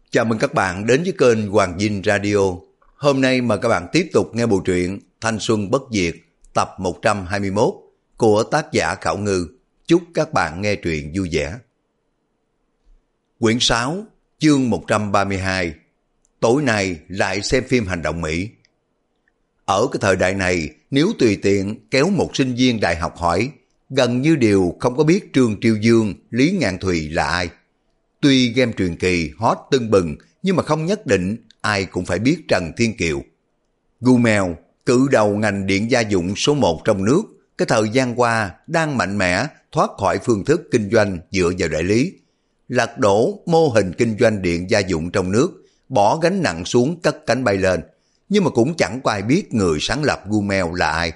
Chào mừng các bạn đến với kênh Hoàng Dinh Radio. Hôm nay mời các bạn tiếp tục nghe bộ truyện Thanh Xuân Bất Diệt tập 121 của tác giả Khảo Ngư. Chúc các bạn nghe truyện vui vẻ. Quyển 6, chương 132. Tối nay lại xem phim hành động Mỹ. Ở cái thời đại này, nếu tùy tiện kéo một sinh viên đại học hỏi, gần như đều không có biết Trương Triều Dương, Lý Ngạn Thùy là ai. Tuy game truyền kỳ hot tưng bừng, nhưng mà không nhất định ai cũng phải biết Trần Thiên Kiều. Gmail, cự đầu ngành điện gia dụng số 1 trong nước, cái thời gian qua đang mạnh mẽ thoát khỏi phương thức kinh doanh dựa vào đại lý, lật đổ mô hình kinh doanh điện gia dụng trong nước, bỏ gánh nặng xuống cất cánh bay lên, nhưng mà cũng chẳng có ai biết người sáng lập Gmail là ai.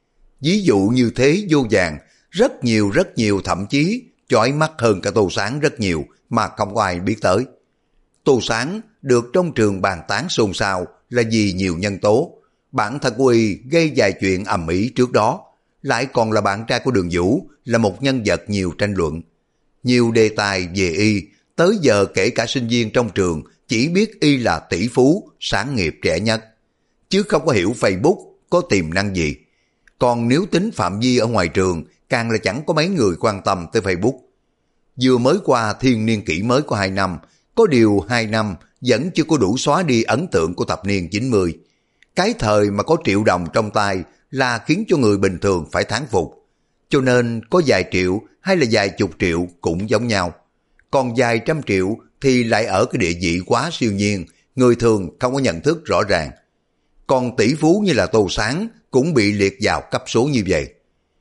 Ví dụ như thế vô vàn, rất nhiều, thậm chí chói mắt hơn cả Tô Sáng rất nhiều mà không có ai biết tới. Tô Sáng được trong trường bàn tán xôn xao là vì nhiều nhân tố. Bản thân của y gây vài chuyện ầm ĩ trước đó, lại còn là bạn trai của Đường Vũ, là một nhân vật nhiều tranh luận. Nhiều đề tài về y, tới giờ kể cả sinh viên trong trường chỉ biết y là tỷ phú, sáng nghiệp trẻ nhất, chứ không có hiểu Facebook có tiềm năng gì. Còn nếu tính phạm vi ở ngoài trường, càng là chẳng có mấy người quan tâm tới Facebook. Vừa mới qua thiên niên kỷ mới có 2 năm, có điều 2 năm vẫn chưa có đủ xóa đi ấn tượng của thập niên 90. Cái thời mà có triệu đồng trong tay là khiến cho người bình thường phải thán phục. Cho nên có vài triệu hay là vài chục triệu cũng giống nhau. Còn vài trăm triệu thì lại ở cái địa vị quá siêu nhiên, người thường không có nhận thức rõ ràng. Còn tỷ phú như là Tô Sáng cũng bị liệt vào cấp số như vậy.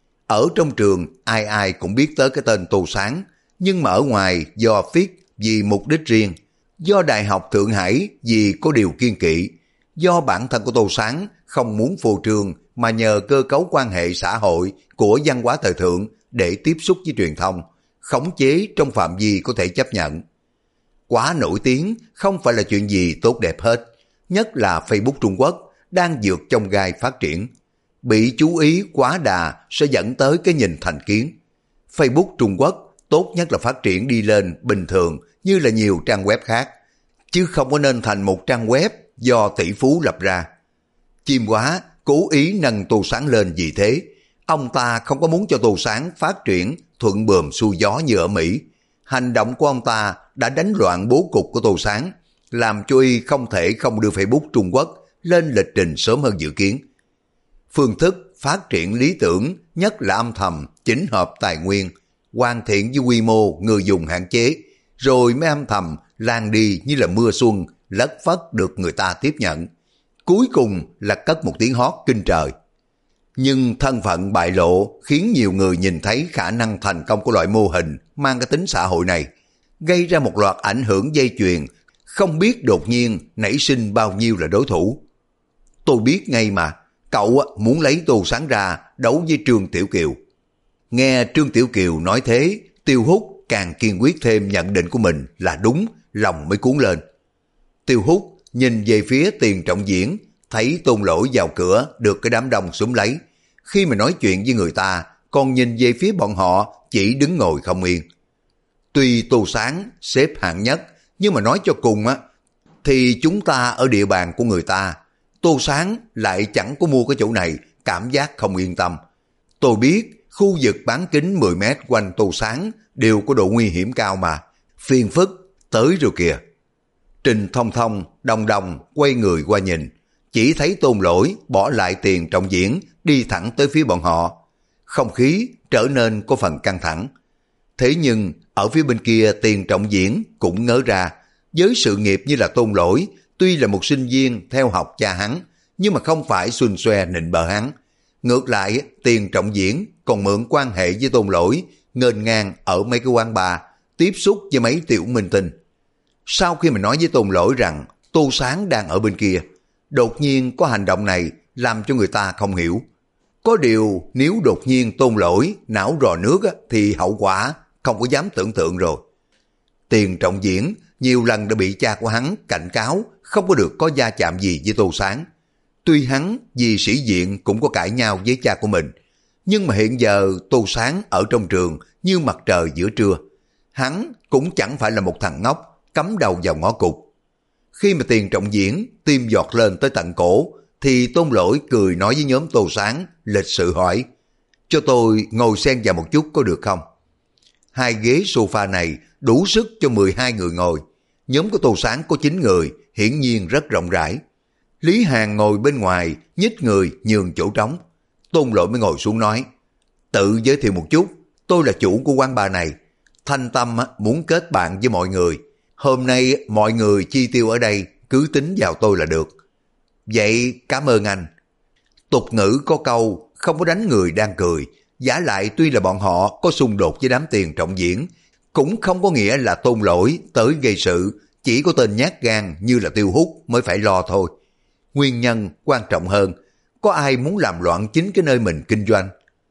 Ở trong trường ai ai cũng biết tới cái tên Tô Sáng, nhưng mà ở ngoài do viết vì mục đích riêng, do Đại học Thượng Hải vì có điều kiêng kỵ, do bản thân của Tô Sáng không muốn phô trương mà nhờ cơ cấu quan hệ xã hội của văn hóa thời thượng để tiếp xúc với truyền thông, khống chế trong phạm vi có thể chấp nhận. Quá nổi tiếng không phải là chuyện gì tốt đẹp hết, nhất là Facebook Trung Quốc đang vượt trong gai phát triển. Bị chú ý quá đà sẽ dẫn tới cái nhìn thành kiến. Facebook Trung Quốc tốt nhất là phát triển đi lên bình thường như là nhiều trang web khác, chứ không có nên thành một trang web do tỷ phú lập ra. Chim Quá cố ý nâng Tô Sáng lên vì thế. Ông ta không có muốn cho Tô Sáng phát triển thuận buồm xuôi gió như ở Mỹ. Hành động của ông ta đã đánh loạn bố cục của Tô Sáng, làm cho y không thể không đưa Facebook Trung Quốc lên lịch trình sớm hơn dự kiến. Phương thức phát triển lý tưởng nhất là âm thầm, chỉnh hợp tài nguyên, hoàn thiện với quy mô người dùng hạn chế, rồi mới âm thầm lan đi như là mưa xuân, lất phất được người ta tiếp nhận. Cuối cùng là cất một tiếng hót kinh trời. Nhưng thân phận bại lộ khiến nhiều người nhìn thấy khả năng thành công của loại mô hình mang cái tính xã hội này, gây ra một loạt ảnh hưởng dây chuyền, không biết đột nhiên nảy sinh bao nhiêu là đối thủ. Tôi biết ngay mà, cậu muốn lấy Tô Sáng ra đấu với Trương Tiểu Kiều. Nghe Trương Tiểu Kiều nói thế, Tiêu Húc càng kiên quyết thêm nhận định của mình là đúng, lòng mới cuốn lên. Tiêu Húc nhìn về phía Tiền Trọng Diễn, thấy Tôn Lỗi vào cửa được cái đám đông xúm lấy. Khi mà nói chuyện với người ta, còn nhìn về phía bọn họ chỉ đứng ngồi không yên. Tuy Tô Sáng xếp hạng nhất, nhưng mà nói cho cùng thì chúng ta ở địa bàn của người ta. Tô Sáng lại chẳng có mua cái chỗ này, cảm giác không yên tâm. Tôi biết khu vực bán kính 10 mét quanh Tô Sáng đều có độ nguy hiểm cao mà. Phiền phức tới rồi kìa. Trình Thông Thông đồng đồng quay người qua nhìn, chỉ thấy Tôn Lỗi bỏ lại Tiền Trọng Diễn đi thẳng tới phía bọn họ. Không khí trở nên có phần căng thẳng. Thế nhưng ở phía bên kia Tiền Trọng Diễn cũng ngớ ra, với sự nghiệp như là Tôn Lỗi, tuy là một sinh viên theo học cha hắn, nhưng mà không phải xuân xoe nịnh bợ hắn. Ngược lại, Tiền Trọng Diễn còn mượn quan hệ với Tôn Lỗi, nghênh ngang ở mấy cái quán bar, tiếp xúc với mấy tiểu minh tinh. Sau khi mình nói với Tôn Lỗi rằng Tô Sáng đang ở bên kia, đột nhiên có hành động này làm cho người ta không hiểu. Có điều nếu đột nhiên Tôn Lỗi não rò nước thì hậu quả không có dám tưởng tượng rồi. Tiền Trọng Diễn nhiều lần đã bị cha của hắn cảnh cáo không có được có va chạm gì với Tô Sáng. Tuy hắn vì sĩ diện cũng có cãi nhau với cha của mình, nhưng mà hiện giờ Tô Sáng ở trong trường như mặt trời giữa trưa. Hắn cũng chẳng phải là một thằng ngốc cắm đầu vào ngõ cụt. Khi mà Tiền Trọng Diễn tim giọt lên tới tận cổ, thì Tôn Lỗi cười nói với nhóm Tô Sáng, lịch sự hỏi, cho tôi ngồi xen vào một chút có được không? Hai ghế sofa này đủ sức cho 12 người ngồi. Nhóm của Tô Sáng có 9 người, hiển nhiên rất rộng rãi. Lý Hàn ngồi bên ngoài, nhích người nhường chỗ trống. Tôn Lỗi mới ngồi xuống nói, tự giới thiệu một chút, tôi là chủ của quán bar này. Thanh tâm muốn kết bạn với mọi người. Hôm nay mọi người chi tiêu ở đây cứ tính vào tôi là được. Vậy cảm ơn anh. Tục ngữ có câu không có đánh người đang cười. Giả lại tuy là bọn họ có xung đột với đám Tiền Trọng Diễn, cũng không có nghĩa là Tôn Lỗi tới gây sự. Chỉ có tên nhát gan như là Tiêu Hút mới phải lo thôi. Nguyên nhân quan trọng hơn, có ai muốn làm loạn chính cái nơi mình kinh doanh.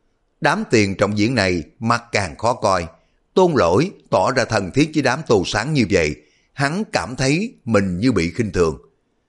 Đám Tiền Trọng Diễn này mặt càng khó coi. Tôn Lỗi tỏ ra thân thiết với đám Tô Sáng như vậy, hắn cảm thấy mình như bị khinh thường.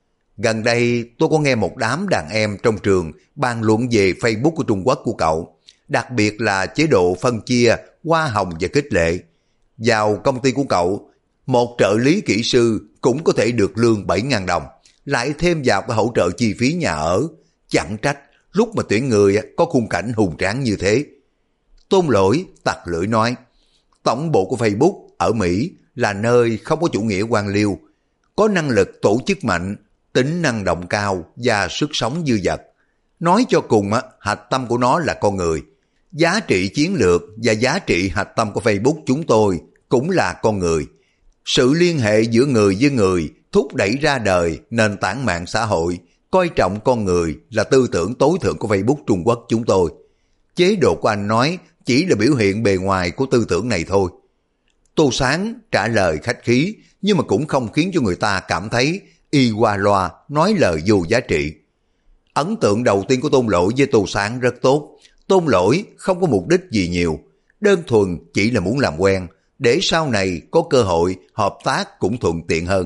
Gần đây tôi có nghe một đám đàn em trong trường bàn luận về Facebook của Trung Quốc của cậu, đặc biệt là chế độ phân chia, hoa hồng và khích lệ. Vào công ty của cậu, một trợ lý kỹ sư cũng có thể được lương 7.000 đồng, lại thêm vào cái hỗ trợ chi phí nhà ở. Chẳng trách lúc mà tuyển người có khung cảnh hùng tráng như thế. Tôn Lỗi tặc lưỡi nói, tổng bộ của Facebook ở Mỹ là nơi không có chủ nghĩa quan liêu, có năng lực tổ chức mạnh, tính năng động cao và sức sống dư dật. Nói cho cùng, hạch tâm của nó là con người. Giá trị chiến lược và giá trị hạch tâm của Facebook chúng tôi cũng là con người. Sự liên hệ giữa người với người thúc đẩy ra đời nền tảng mạng xã hội, coi trọng con người là tư tưởng tối thượng của Facebook Trung Quốc chúng tôi. Chế độ của anh nói chỉ là biểu hiện bề ngoài của tư tưởng này thôi. Tô Sáng trả lời khách khí, nhưng mà cũng không khiến cho người ta cảm thấy y qua loa nói lời vô giá trị. Ấn tượng đầu tiên của Tôn Lỗi với Tô Sáng rất tốt. Tôn Lỗi không có mục đích gì nhiều, đơn thuần chỉ là muốn làm quen, để sau này có cơ hội hợp tác cũng thuận tiện hơn.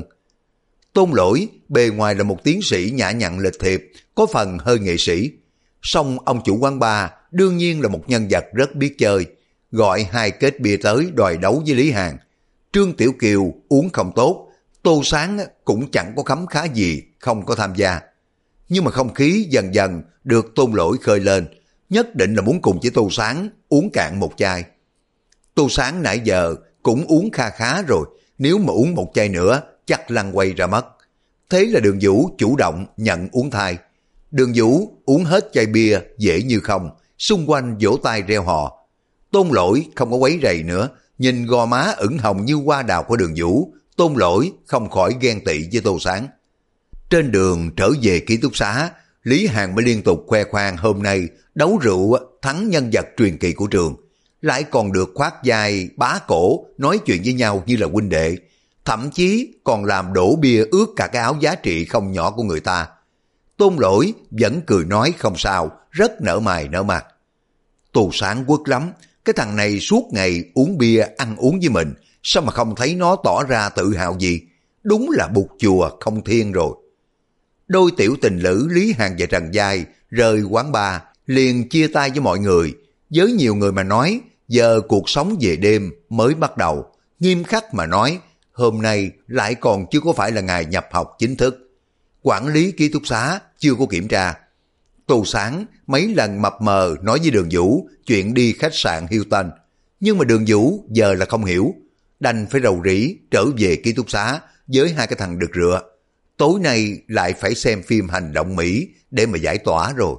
Tôn Lỗi bề ngoài là một tiến sĩ nhã nhặn lịch thiệp, có phần hơi nghệ sĩ. Song ông chủ quán bar đương nhiên là một nhân vật rất biết chơi, gọi hai kết bia tới đòi đấu với Lý Hàn. Trương Tiểu Kiều uống không tốt, Tô Sáng cũng chẳng có khấm khá gì, không có tham gia. Nhưng mà không khí dần dần được Tôn Lỗi khơi lên, nhất định là muốn cùng với Tô Sáng uống cạn một chai. Tô Sáng nãy giờ cũng uống kha khá rồi, nếu mà uống một chai nữa chắc lăn quay ra mất. Thế là Đường Vũ chủ động nhận uống thay. Đường Vũ uống hết chai bia dễ như không, xung quanh vỗ tay reo hò. Tôn Lỗi không có quấy rầy nữa, nhìn gò má ửng hồng như hoa đào của Đường Vũ, Tôn Lỗi không khỏi ghen tị với Tô Sáng. Trên đường trở về ký túc xá, Lý Hàn mới liên tục khoe khoang hôm nay đấu rượu thắng nhân vật truyền kỳ của trường, lại còn được khoác vai bá cổ nói chuyện với nhau như là huynh đệ, thậm chí còn làm đổ bia ướt cả cái áo giá trị không nhỏ của người ta. Tôn Lỗi vẫn cười nói không sao, rất nở mày nở mặt. Tô Sáng quất lắm, cái thằng này suốt ngày uống bia ăn uống với mình, sao mà không thấy nó tỏ ra tự hào gì, đúng là bụt chùa không thiên rồi. Đôi tiểu tình lữ Lý Hàn và Trần Giai rời quán bar liền chia tay với mọi người. Với nhiều người mà nói, giờ cuộc sống về đêm mới bắt đầu. Nghiêm khắc mà nói, hôm nay lại còn chưa có phải là ngày nhập học chính thức. Quản lý ký túc xá chưa có kiểm tra. Tô Sáng mấy lần mập mờ nói với Đường Vũ chuyện đi khách sạn Hilton, nhưng mà Đường Vũ giờ là không hiểu, đành phải rầu rĩ trở về ký túc xá với hai cái thằng đực rựa. Tối nay lại phải xem phim hành động Mỹ để mà giải tỏa rồi.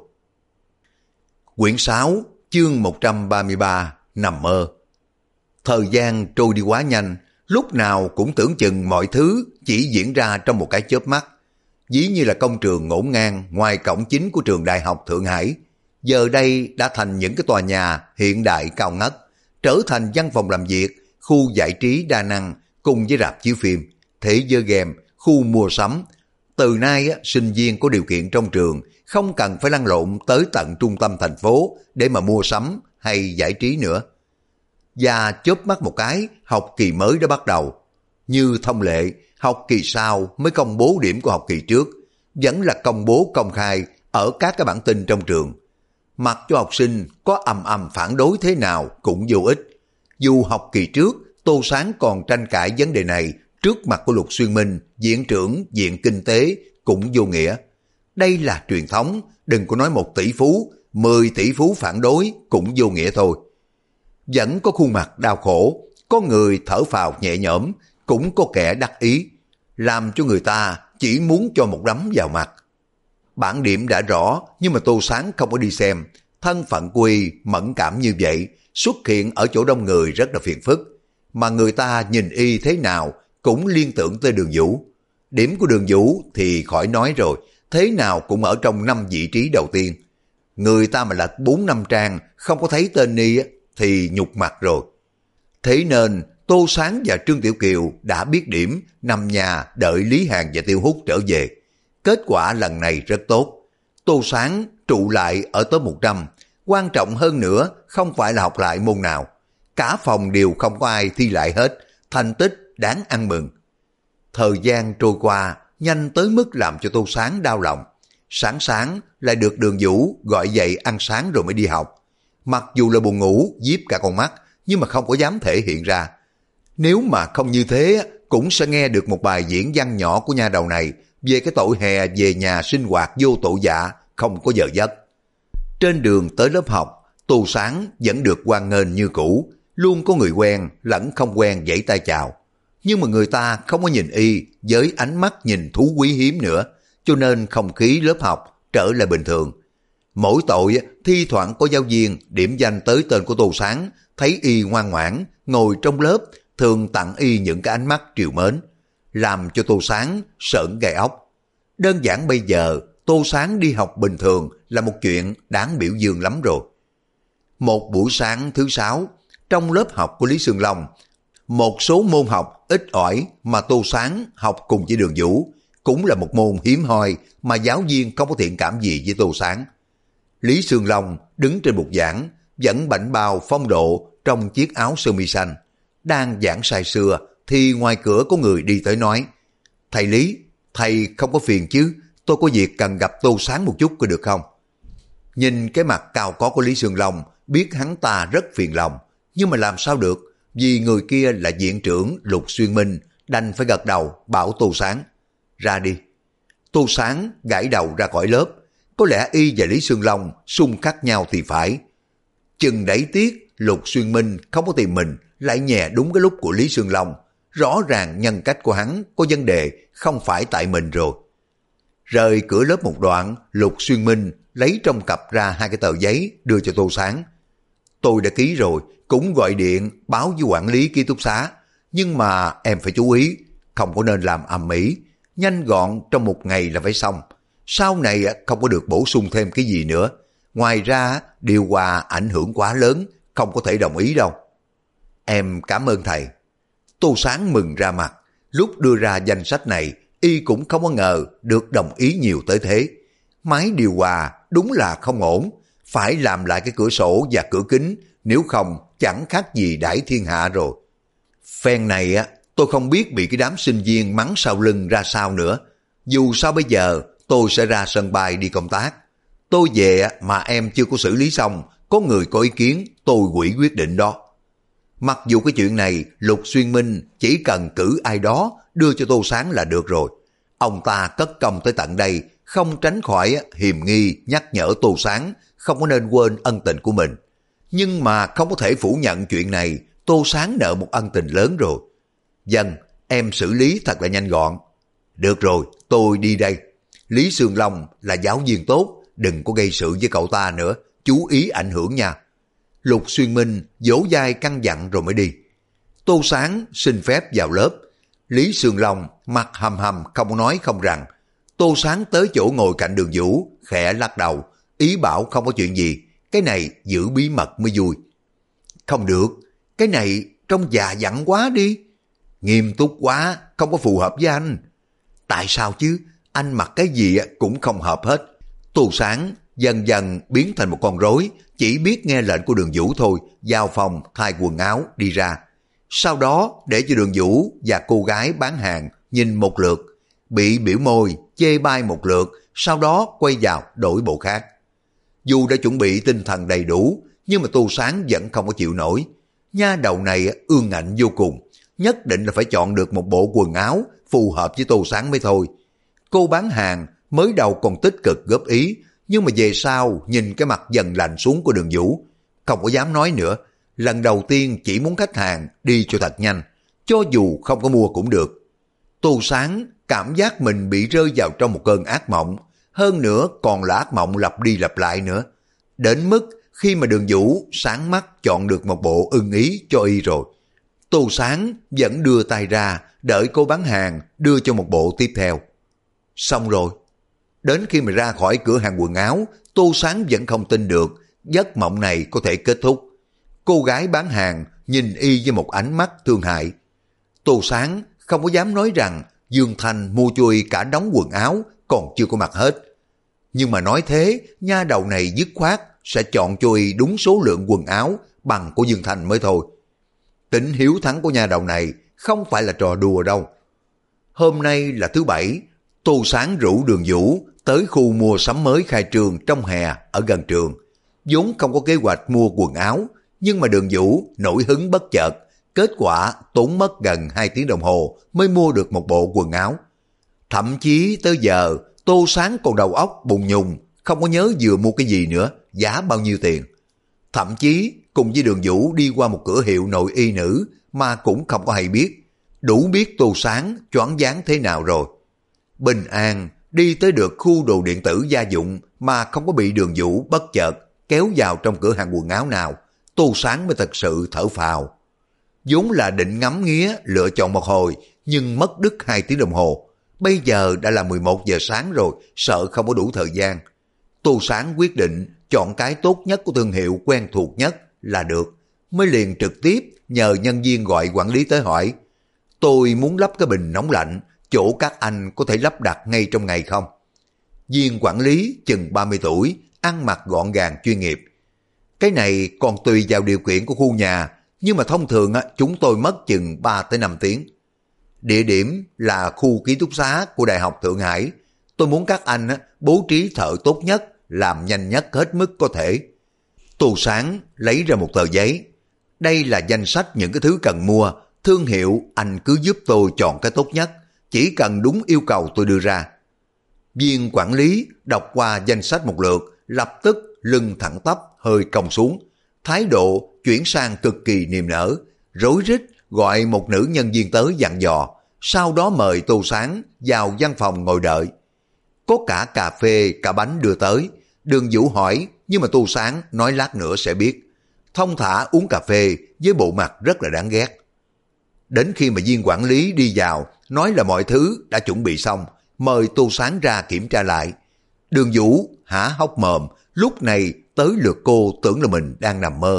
Quyển 6, chương 133, nằm mơ. Thời gian trôi đi quá nhanh, lúc nào cũng tưởng chừng mọi thứ chỉ diễn ra trong một cái chớp mắt. Ví như là công trường ngổn ngang ngoài cổng chính của trường Đại học Thượng Hải, giờ đây đã thành những cái tòa nhà hiện đại cao ngất, trở thành văn phòng làm việc, khu giải trí đa năng cùng với rạp chiếu phim, thế giới game, khu mua sắm. Từ nay sinh viên có điều kiện trong trường không cần phải lăn lộn tới tận trung tâm thành phố để mà mua sắm hay giải trí nữa. Và chớp mắt một cái, học kỳ mới đã bắt đầu. Như thông lệ, học kỳ sau mới công bố điểm của học kỳ trước, vẫn là công bố công khai ở các cái bản tin trong trường. Mặc cho học sinh có ầm phản đối thế nào cũng vô ích. Dù học kỳ trước Tô Sáng còn tranh cãi vấn đề này trước mặt của Lục Xuyên Minh, viện trưởng viện kinh tế cũng vô nghĩa. Đây là truyền thống, đừng có nói 1 tỷ phú, 10 tỷ phú phản đối cũng vô nghĩa thôi. Vẫn có khuôn mặt đau khổ, có người thở phào nhẹ nhõm, cũng có kẻ đắc ý, làm cho người ta chỉ muốn cho một đấm vào mặt. Bản điểm đã rõ, nhưng mà Tô Sáng không có đi xem. Thân phận của y mẫn cảm như vậy, xuất hiện ở chỗ đông người rất là phiền phức. Mà người ta nhìn y thế nào cũng liên tưởng tới Đường Vũ. Điểm của Đường Vũ thì khỏi nói rồi, thế nào cũng ở trong 5 vị trí đầu tiên. Người ta mà lật 4-5 trang không có thấy tên y thì nhục mặt rồi. Thế nên Tô Sáng và Trương Tiểu Kiều đã biết điểm, nằm nhà đợi Lý Hàn và Tiêu Hút trở về. Kết quả lần này rất tốt. Tô Sáng trụ lại ở top 100. Quan trọng hơn nữa không phải là học lại môn nào. Cả phòng đều không có ai thi lại hết. Thành tích đáng ăn mừng. Thời gian trôi qua nhanh tới mức làm cho Tô Sáng đau lòng. Sáng sáng lại được Đường Vũ gọi dậy ăn sáng rồi mới đi học. Mặc dù là buồn ngủ, díp cả con mắt, nhưng mà không có dám thể hiện ra. Nếu mà không như thế, cũng sẽ nghe được một bài diễn văn nhỏ của nha đầu này về cái tội hè về nhà sinh hoạt vô tội dạ, không có giờ giấc. Trên đường tới lớp học, Tô Sáng vẫn được hoan nghênh như cũ, luôn có người quen lẫn không quen vẫy tay chào. Nhưng mà người ta không có nhìn y với ánh mắt nhìn thú quý hiếm nữa, cho nên không khí lớp học trở lại bình thường. Mỗi tội thi thoảng có giáo viên điểm danh tới tên của Tô Sáng, thấy y ngoan ngoãn ngồi trong lớp, thường tặng y những cái ánh mắt trìu mến, làm cho Tô Sáng sởn gai ốc. Đơn giản bây giờ Tô Sáng đi học bình thường là một chuyện đáng biểu dương lắm rồi. Một buổi sáng thứ 6, trong lớp học của Lý Sương Long, một số môn học ít ỏi mà Tô Sáng học cùng với Đường Vũ, cũng là một môn hiếm hoi mà giáo viên không có thiện cảm gì với Tô Sáng. Lý Sương Long đứng trên bục giảng, vẫn bảnh bao phong độ trong chiếc áo sơ mi xanh. Đang giảng say sưa thì ngoài cửa có người đi tới nói: "Thầy Lý, thầy không có phiền chứ, tôi có việc cần gặp Tô Sáng một chút có được không?" Nhìn cái mặt cao có của Lý Sương Long, biết hắn ta rất phiền lòng, nhưng mà làm sao được, vì người kia là viện trưởng Lục Xuyên Minh, đành phải gật đầu bảo Tô Sáng: "Ra đi." Tô Sáng gãi đầu ra khỏi lớp. Có lẽ y và Lý Sương Long xung khắc nhau thì phải. Chừng đẩy tiếc Lục Xuyên Minh không có tìm mình, lại nhè đúng cái lúc của Lý Sương Long. Rõ ràng nhân cách của hắn có vấn đề, không phải tại mình rồi. Rời cửa lớp một đoạn, Lục Xuyên Minh lấy trong cặp ra 2 cái tờ giấy đưa cho Tô Sáng. "Tôi đã ký rồi, cũng gọi điện báo với quản lý ký túc xá, nhưng mà em phải chú ý, không có nên làm ầm ĩ, nhanh gọn trong 1 ngày là phải xong. Sau này không có được bổ sung thêm cái gì nữa. Ngoài ra điều hòa ảnh hưởng quá lớn, không có thể đồng ý đâu." "Em cảm ơn thầy." Tô Sáng mừng ra mặt. Lúc đưa ra danh sách này, y cũng không có ngờ được đồng ý nhiều tới thế. Máy điều hòa đúng là không ổn, phải làm lại cái cửa sổ và cửa kính, nếu không chẳng khác gì đãi thiên hạ rồi. Phen này tôi không biết bị cái đám sinh viên mắng sau lưng ra sao nữa. Dù sao bây giờ tôi sẽ ra sân bay đi công tác. Tôi về mà em chưa có xử lý xong, có người có ý kiến, tôi hủy quyết định đó. Mặc dù cái chuyện này Lục Xuyên Minh chỉ cần cử ai đó đưa cho Tô Sáng là được rồi. Ông ta cất công tới tận đây, không tránh khỏi hiềm nghi nhắc nhở Tô Sáng không có nên quên ân tình của mình. Nhưng mà không có thể phủ nhận chuyện này, Tô Sáng nợ một ân tình lớn rồi. "Vâng, em xử lý thật là nhanh gọn." "Được rồi, tôi đi đây. Lý Sương Long là giáo viên tốt, đừng có gây sự với cậu ta nữa, chú ý ảnh hưởng nha." Lục Xuyên Minh vỗ vai căn dặn rồi mới đi. Tô Sáng xin phép vào lớp. Lý Sương Long mặt hầm hầm không nói không rằng. Tô Sáng tới chỗ ngồi cạnh Đường Vũ, khẽ lắc đầu, ý bảo không có chuyện gì, cái này giữ bí mật mới vui. "Không được, cái này trông già dặn quá đi." "Nghiêm túc quá, không có phù hợp với anh." "Tại sao chứ, anh mặc cái gì cũng không hợp hết." Tô Sáng dần dần biến thành một con rối, chỉ biết nghe lệnh của Đường Vũ thôi, vào phòng thay quần áo đi ra. Sau đó để cho Đường Vũ và cô gái bán hàng nhìn một lượt, bị biểu môi chê bai một lượt, sau đó quay vào đổi bộ khác. Dù đã chuẩn bị tinh thần đầy đủ, nhưng mà Tô Sáng vẫn không có chịu nổi. Nha đầu này ương ngạnh vô cùng, nhất định là phải chọn được một bộ quần áo phù hợp với Tô Sáng mới thôi. Cô bán hàng mới đầu còn tích cực góp ý, nhưng mà về sau nhìn cái mặt dần lạnh xuống của Đường Vũ, không có dám nói nữa. Lần đầu tiên chỉ muốn khách hàng đi cho thật nhanh, cho dù không có mua cũng được. Tô Sáng cảm giác mình bị rơi vào trong một cơn ác mộng, hơn nữa còn là ác mộng lặp đi lặp lại nữa. Đến mức khi mà Đường Vũ sáng mắt chọn được một bộ ưng ý cho y rồi, Tô Sáng vẫn đưa tay ra đợi cô bán hàng đưa cho một bộ tiếp theo. Xong rồi. Đến khi mà ra khỏi cửa hàng quần áo, Tô Sáng vẫn không tin được giấc mộng này có thể kết thúc. Cô gái bán hàng nhìn y với một ánh mắt thương hại. Tô Sáng không có dám nói rằng Dương Thanh mua cho y cả đống quần áo còn chưa có mặc hết. Nhưng mà nói thế, nha đầu này dứt khoát sẽ chọn cho y đúng số lượng quần áo bằng của Dương Thanh mới thôi. Tính hiếu thắng của nha đầu này không phải là trò đùa đâu. Hôm nay là thứ Bảy, Tô Sáng rủ Đường Vũ tới khu mua sắm mới khai trương trong hè ở gần trường. Vốn không có kế hoạch mua quần áo, nhưng mà Đường Vũ nổi hứng bất chợt, kết quả tốn mất gần 2 tiếng đồng hồ mới mua được một bộ quần áo. Thậm chí tới giờ Tô Sáng còn đầu óc bùng nhùng, không có nhớ vừa mua cái gì nữa, giá bao nhiêu tiền. Thậm chí cùng với Đường Vũ đi qua một cửa hiệu nội y nữ mà cũng không có hay biết, đủ biết Tô Sáng choáng váng thế nào rồi. Bình an đi tới được khu đồ điện tử gia dụng mà không có bị Đường Vũ bất chợt kéo vào trong cửa hàng quần áo nào, Tô Sáng mới thật sự thở phào. Vốn là định ngắm nghía lựa chọn một hồi, nhưng mất đứt 2 tiếng đồng hồ. Bây giờ đã là 11 giờ sáng rồi, sợ không có đủ thời gian. Tô Sáng quyết định chọn cái tốt nhất của thương hiệu quen thuộc nhất là được, mới liền trực tiếp nhờ nhân viên gọi quản lý tới hỏi: tôi muốn lắp cái bình nóng lạnh, chỗ các anh có thể lắp đặt ngay trong ngày không? Viên quản lý chừng 30 tuổi, ăn mặc gọn gàng chuyên nghiệp. Cái này còn tùy vào điều kiện của khu nhà, nhưng mà thông thường chúng tôi mất chừng 3 tới 5 tiếng. Địa điểm là khu ký túc xá của Đại học Thượng Hải. Tôi muốn các anh bố trí thợ tốt nhất, làm nhanh nhất hết mức có thể. Tô Sáng lấy ra một tờ giấy. Đây là danh sách những cái thứ cần mua, thương hiệu anh cứ giúp tôi chọn cái tốt nhất, chỉ cần đúng yêu cầu tôi đưa ra. Viên quản lý đọc qua danh sách một lượt, lập tức lưng thẳng tắp hơi cong xuống, thái độ chuyển sang cực kỳ niềm nở, rối rít gọi một nữ nhân viên tới dặn dò, sau đó mời Tô Sáng vào văn phòng ngồi đợi. Có cả cà phê, cả bánh đưa tới. Đường Vũ hỏi, nhưng mà Tô Sáng nói lát nữa sẽ biết. Thông thả uống cà phê với bộ mặt rất là đáng ghét. Đến khi mà viên quản lý đi vào, nói là mọi thứ đã chuẩn bị xong, mời Tô Sáng ra kiểm tra lại. Đường Vũ há hốc mồm, lúc này tới lượt cô tưởng là mình đang nằm mơ.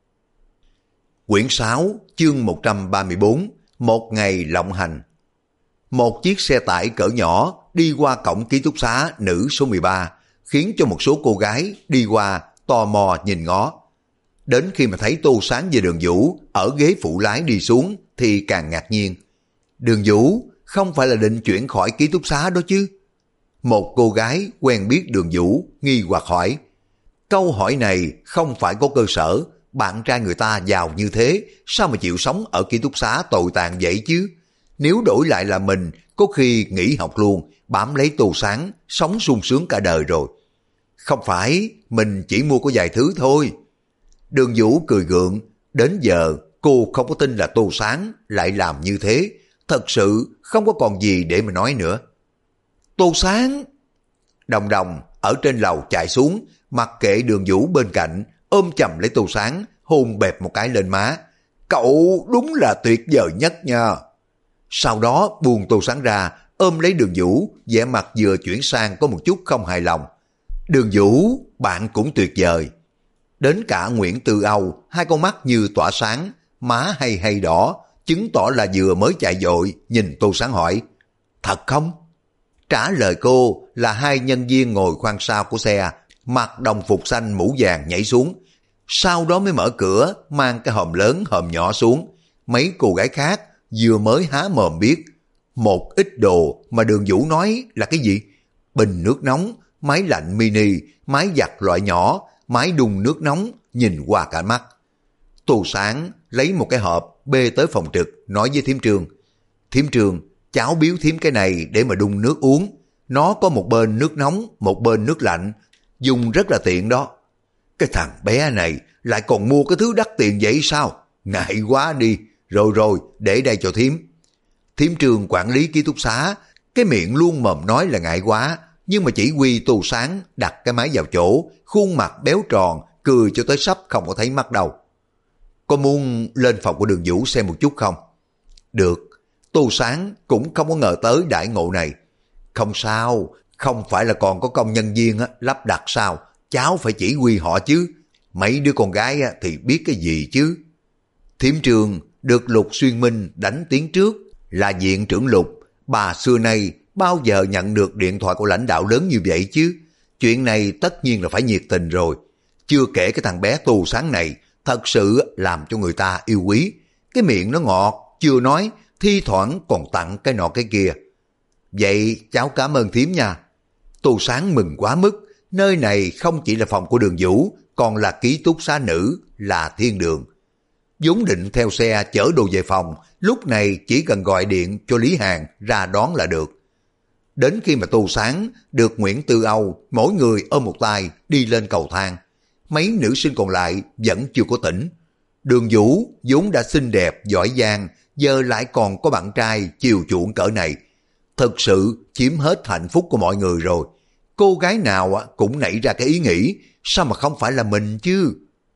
Quyển 6, chương 134, một ngày lộng hành. Một chiếc xe tải cỡ nhỏ đi qua cổng ký túc xá nữ số 13, khiến cho một số cô gái đi qua tò mò nhìn ngó. Đến khi mà thấy Tô Sáng và Đường Vũ ở ghế phụ lái đi xuống thì càng ngạc nhiên. Đường Vũ không phải là định chuyển khỏi ký túc xá đó chứ? Một cô gái quen biết Đường Vũ nghi hoặc hỏi. Câu hỏi này không phải có cơ sở, bạn trai người ta giàu như thế, sao mà chịu sống ở ký túc xá tồi tàn vậy chứ? Nếu đổi lại là mình, có khi nghỉ học luôn, bám lấy Tô Sáng, sống sung sướng cả đời rồi. Không phải, mình chỉ mua có vài thứ thôi. Đường Vũ cười gượng, đến giờ cô không có tin là Tô Sáng lại làm như thế, thật sự không có còn gì để mà nói nữa. Tô Sáng! Đồng Đồng ở trên lầu chạy xuống, mặc kệ Đường Vũ bên cạnh, ôm chầm lấy Tô Sáng, hôn bẹp một cái lên má. Cậu đúng là tuyệt vời nhất nha. Sau đó buông Tô Sáng ra, ôm lấy Đường Vũ, vẻ mặt vừa chuyển sang có một chút không hài lòng. Đường Vũ, bạn cũng tuyệt vời. Đến cả Nguyễn Tư Âu, hai con mắt như tỏa sáng, má hay hay đỏ, chứng tỏ là vừa mới chạy vội, nhìn Tô Sáng hỏi, thật không? Trả lời cô là hai nhân viên ngồi khoang sau của xe, mặc đồng phục xanh mũ vàng nhảy xuống. Sau đó mới mở cửa, mang cái hòm lớn hòm nhỏ xuống. Mấy cô gái khác vừa mới há mồm biết. Một ít đồ mà Đường Vũ nói là cái gì? Bình nước nóng, máy lạnh mini, máy giặt loại nhỏ, máy đun nước nóng, nhìn qua cả mắt. Tô Sáng lấy một cái hộp bê tới phòng trực, nói với Thiểm Trương. Thiểm Trương, cháu biếu Thiểm cái này để mà đun nước uống. Nó có một bên nước nóng, một bên nước lạnh, dùng rất là tiện đó. Cái thằng bé này lại còn mua cái thứ đắt tiền vậy sao? Ngại quá đi, rồi, để đây cho Thiểm. Thiểm Trương quản lý ký túc xá, cái miệng luôn mồm nói là ngại quá, nhưng mà chỉ huy Tô Sáng đặt cái máy vào chỗ, khuôn mặt béo tròn, cười cho tới sắp không có thấy mắt đâu. Có muốn lên phòng của Đường Vũ xem một chút không? Được, Tô Sáng cũng không có ngờ tới đại ngộ này. Không sao, không phải là còn có công nhân viên lắp đặt sao, cháu phải chỉ huy họ chứ. Mấy đứa con gái thì biết cái gì chứ. Thiểm Trương được Lục Xuyên Minh đánh tiếng trước, là viện trưởng Lục. Bà xưa nay bao giờ nhận được điện thoại của lãnh đạo lớn như vậy chứ. Chuyện này tất nhiên là phải nhiệt tình rồi. Chưa kể cái thằng bé Tô Sáng này thật sự làm cho người ta yêu quý. Cái miệng nó ngọt, chưa nói, thi thoảng còn tặng cái nọ cái kia. Vậy cháu cảm ơn Thiểm nha. Tô Sáng mừng quá mức. Nơi này không chỉ là phòng của Đường Vũ, còn là ký túc xá nữ, là thiên đường. vốn định theo xe chở đồ về phòng, lúc này chỉ cần gọi điện cho Lý Hàn ra đón là được. Đến khi mà Tô Sáng được Nguyễn Tư Âu mỗi người ôm một tay đi lên cầu thang, mấy nữ sinh còn lại vẫn chưa có tỉnh. Đường Vũ vốn đã xinh đẹp, giỏi giang, giờ lại còn có bạn trai chiều chuộng cỡ này. Thực sự chiếm hết hạnh phúc của mọi người rồi. Cô gái nào cũng nảy ra cái ý nghĩ, sao mà không phải là mình chứ?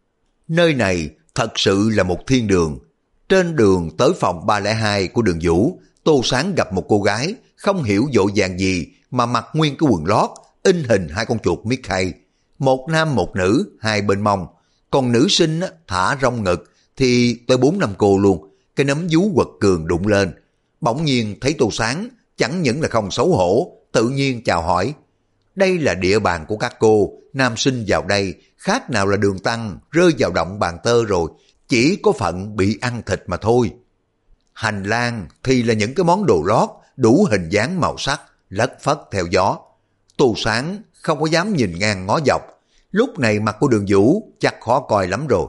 Nơi này thật sự là một thiên đường. Trên đường tới phòng 302 của Đường Vũ, Tô Sáng gặp một cô gái, không hiểu vội vàng gì mà mặc nguyên cái quần lót, in hình hai con chuột Mickey. Một nam một nữ, hai bên mông. Còn nữ sinh thả rong ngực thì tới 4-5 cô luôn. Cái nấm vú quật cường đụng lên. Bỗng nhiên thấy Tô Sáng, chẳng những là không xấu hổ, tự nhiên chào hỏi. Đây là địa bàn của các cô, nam sinh vào đây, khác nào là đường tăng, rơi vào động bàn tơ rồi, chỉ có phận bị ăn thịt mà thôi. Hành lang thì là những cái món đồ lót, đủ hình dáng màu sắc, lất phất theo gió. Tô Sáng không có dám nhìn ngang ngó dọc, lúc này mặt của Đường Vũ chắc khó coi lắm rồi.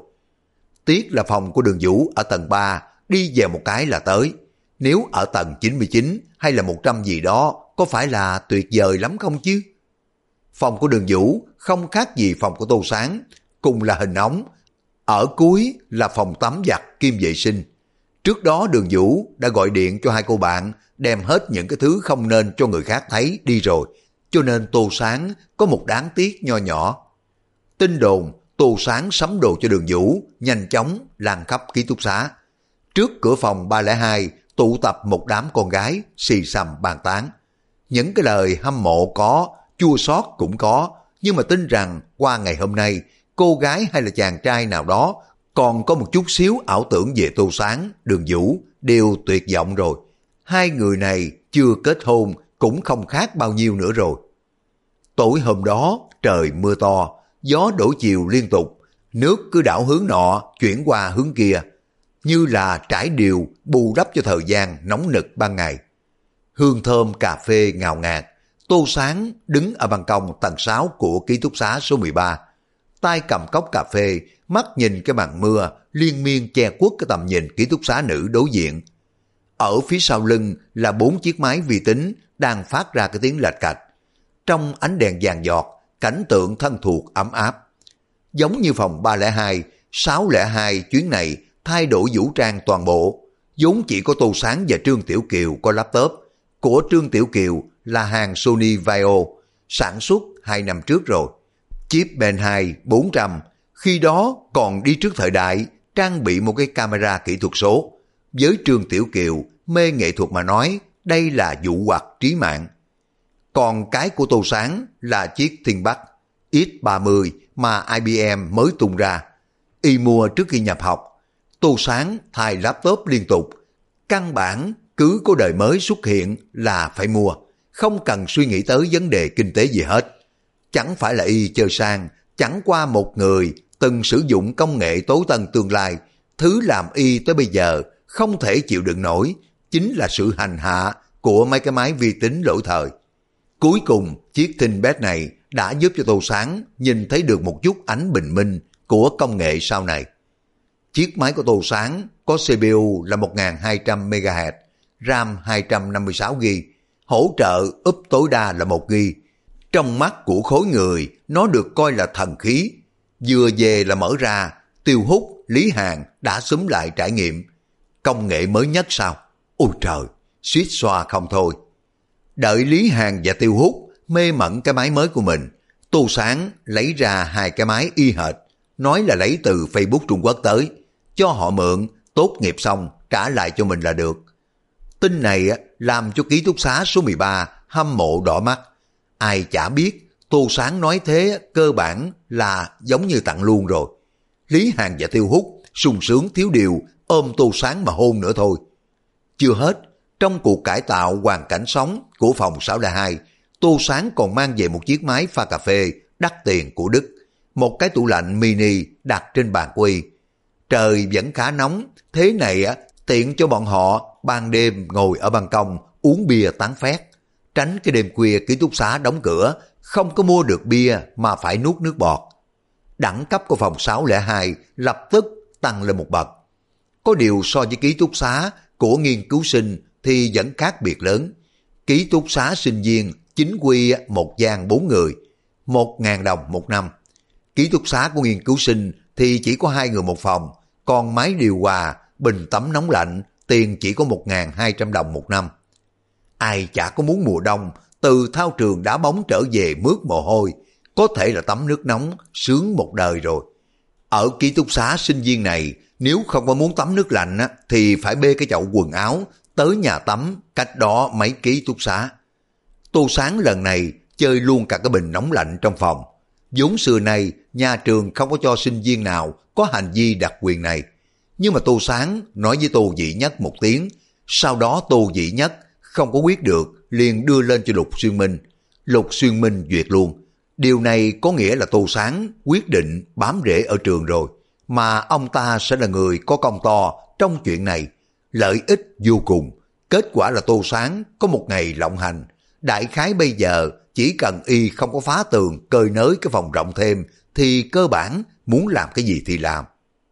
Tiếc là phòng của Đường Vũ ở tầng 3, đi về một cái là tới. Nếu ở tầng 99 hay là 100 gì đó, có phải là tuyệt vời lắm không chứ? Phòng của Đường Vũ không khác gì phòng của Tô Sáng, cùng là hình ống. Ở cuối là phòng tắm giặt kim vệ sinh. Trước đó Đường Vũ đã gọi điện cho hai cô bạn, đem hết những cái thứ không nên cho người khác thấy đi rồi, cho nên Tô Sáng có một đáng tiếc nho nhỏ. Tin đồn Tô Sáng sắm đồ cho Đường Vũ nhanh chóng lan khắp ký túc xá. Trước cửa phòng 302 tụ tập một đám con gái xì xầm bàn tán. Những cái lời hâm mộ có, chua xót cũng có, nhưng mà tin rằng qua ngày hôm nay cô gái hay là chàng trai nào đó còn có một chút xíu ảo tưởng về Tô Sáng, Đường Vũ đều tuyệt vọng rồi. Hai người này chưa kết hôn cũng không khác bao nhiêu nữa rồi. Tối hôm đó trời mưa to, gió đổi chiều liên tục, nước cứ đảo hướng nọ chuyển qua hướng kia, như là trải điều bù đắp cho thời gian nóng nực ban ngày. Hương thơm cà phê ngào ngạt. Tô Sáng đứng ở ban công tầng 6 của ký túc xá số 13, tay cầm cốc cà phê, mắt nhìn cái màn mưa liên miên che khuất cái tầm nhìn ký túc xá nữ đối diện. Ở phía sau lưng là 4 chiếc máy vi tính đang phát ra cái tiếng lạch cạch. Trong ánh đèn vàng giọt, cảnh tượng thân thuộc ấm áp. Giống như phòng 302, 602 chuyến này thay đổi vũ trang toàn bộ. Vốn chỉ có Tô Sáng và Trương Tiểu Kiều có laptop. Của Trương Tiểu Kiều là hàng Sony Vaio, sản xuất 2 năm trước rồi. Chip Ben 2 400, khi đó còn đi trước thời đại, trang bị một cái camera kỹ thuật số. Với Trương Tiểu Kiều, mê nghệ thuật mà nói, đây là dụ hoặc trí mạng. Còn cái của Tô Sáng là chiếc Thiên Bắc X30 mà IBM mới tung ra. Y mua trước khi nhập học. Tô Sáng thay laptop liên tục. Căn bản cứ có đời mới xuất hiện là phải mua, không cần suy nghĩ tới vấn đề kinh tế gì hết. Chẳng phải là y chơi sang, chẳng qua một người từng sử dụng công nghệ tối tân tương lai, thứ làm y tới bây giờ không thể chịu đựng nổi, chính là sự hành hạ của mấy cái máy vi tính lỗi thời. Cuối cùng, chiếc ThinkPad này đã giúp cho Tô Sáng nhìn thấy được một chút ánh bình minh của công nghệ sau này. Chiếc máy của Tô Sáng có CPU là 1200 MHz, RAM 256 GB, hỗ trợ up tối đa là 1 GB. Trong mắt của khối người, nó được coi là thần khí. Vừa về là mở ra, Tiêu Hút, Lý Hàn đã xúm lại trải nghiệm. Công nghệ mới nhất sao? Ôi trời, suýt xoa không thôi. Đợi Lý Hàn và Tiêu Hút mê mẩn cái máy mới của mình, Tô Sáng lấy ra 2 cái máy y hệt, nói là lấy từ Facebook Trung Quốc tới, cho họ mượn, tốt nghiệp xong trả lại cho mình là được. Tin này làm cho ký túc xá số 13 hâm mộ đỏ mắt. Ai chả biết Tô Sáng nói thế cơ bản là giống như tặng luôn rồi. Lý Hàn và Tiêu Hút sung sướng thiếu điều ôm Tô Sáng mà hôn nữa thôi. Chưa hết, trong cuộc cải tạo hoàn cảnh sống của phòng 602, Tô Sáng còn mang về một chiếc máy pha cà phê đắt tiền của Đức, một cái tủ lạnh mini đặt trên bàn của Y. Trời vẫn khá nóng, thế này tiện cho bọn họ ban đêm ngồi ở ban công uống bia tán phét, tránh cái đêm khuya ký túc xá đóng cửa, không có mua được bia mà phải nuốt nước bọt. Đẳng cấp của phòng 602 lập tức tăng lên một bậc. Có điều so với ký túc xá của nghiên cứu sinh thì vẫn khác biệt lớn. Ký túc xá sinh viên chính quy một gian 4 người, 1.000 đồng một năm. Ký túc xá của nghiên cứu sinh thì chỉ có 2 người một phòng, còn máy điều hòa, bình tắm nóng lạnh, tiền chỉ có 1.200 đồng một năm. Ai chả có muốn mùa đông từ thao trường đá bóng trở về mướt mồ hôi, có thể là tắm nước nóng, sướng một đời rồi. Ở ký túc xá sinh viên này, nếu không có muốn tắm nước lạnh thì phải bê cái chậu quần áo tới nhà tắm cách đó mấy ký túc xá. Tô Sáng lần này chơi luôn cả cái bình nóng lạnh trong phòng. Vốn xưa nay nhà trường không có cho sinh viên nào có hành vi đặc quyền này. Nhưng mà Tô Sáng nói với Tô Dĩ Nhất một tiếng, sau đó Tô Dĩ Nhất không có quyết được liền đưa lên cho Lục Xuyên Minh. Lục Xuyên Minh duyệt luôn. Điều này có nghĩa là Tô Sáng quyết định bám rễ ở trường rồi, mà ông ta sẽ là người có công to trong chuyện này, lợi ích vô cùng. Kết quả là Tô Sáng có một ngày lộng hành. Đại khái bây giờ chỉ cần Y không có phá tường cơi nới cái phòng rộng thêm thì cơ bản muốn làm cái gì thì làm.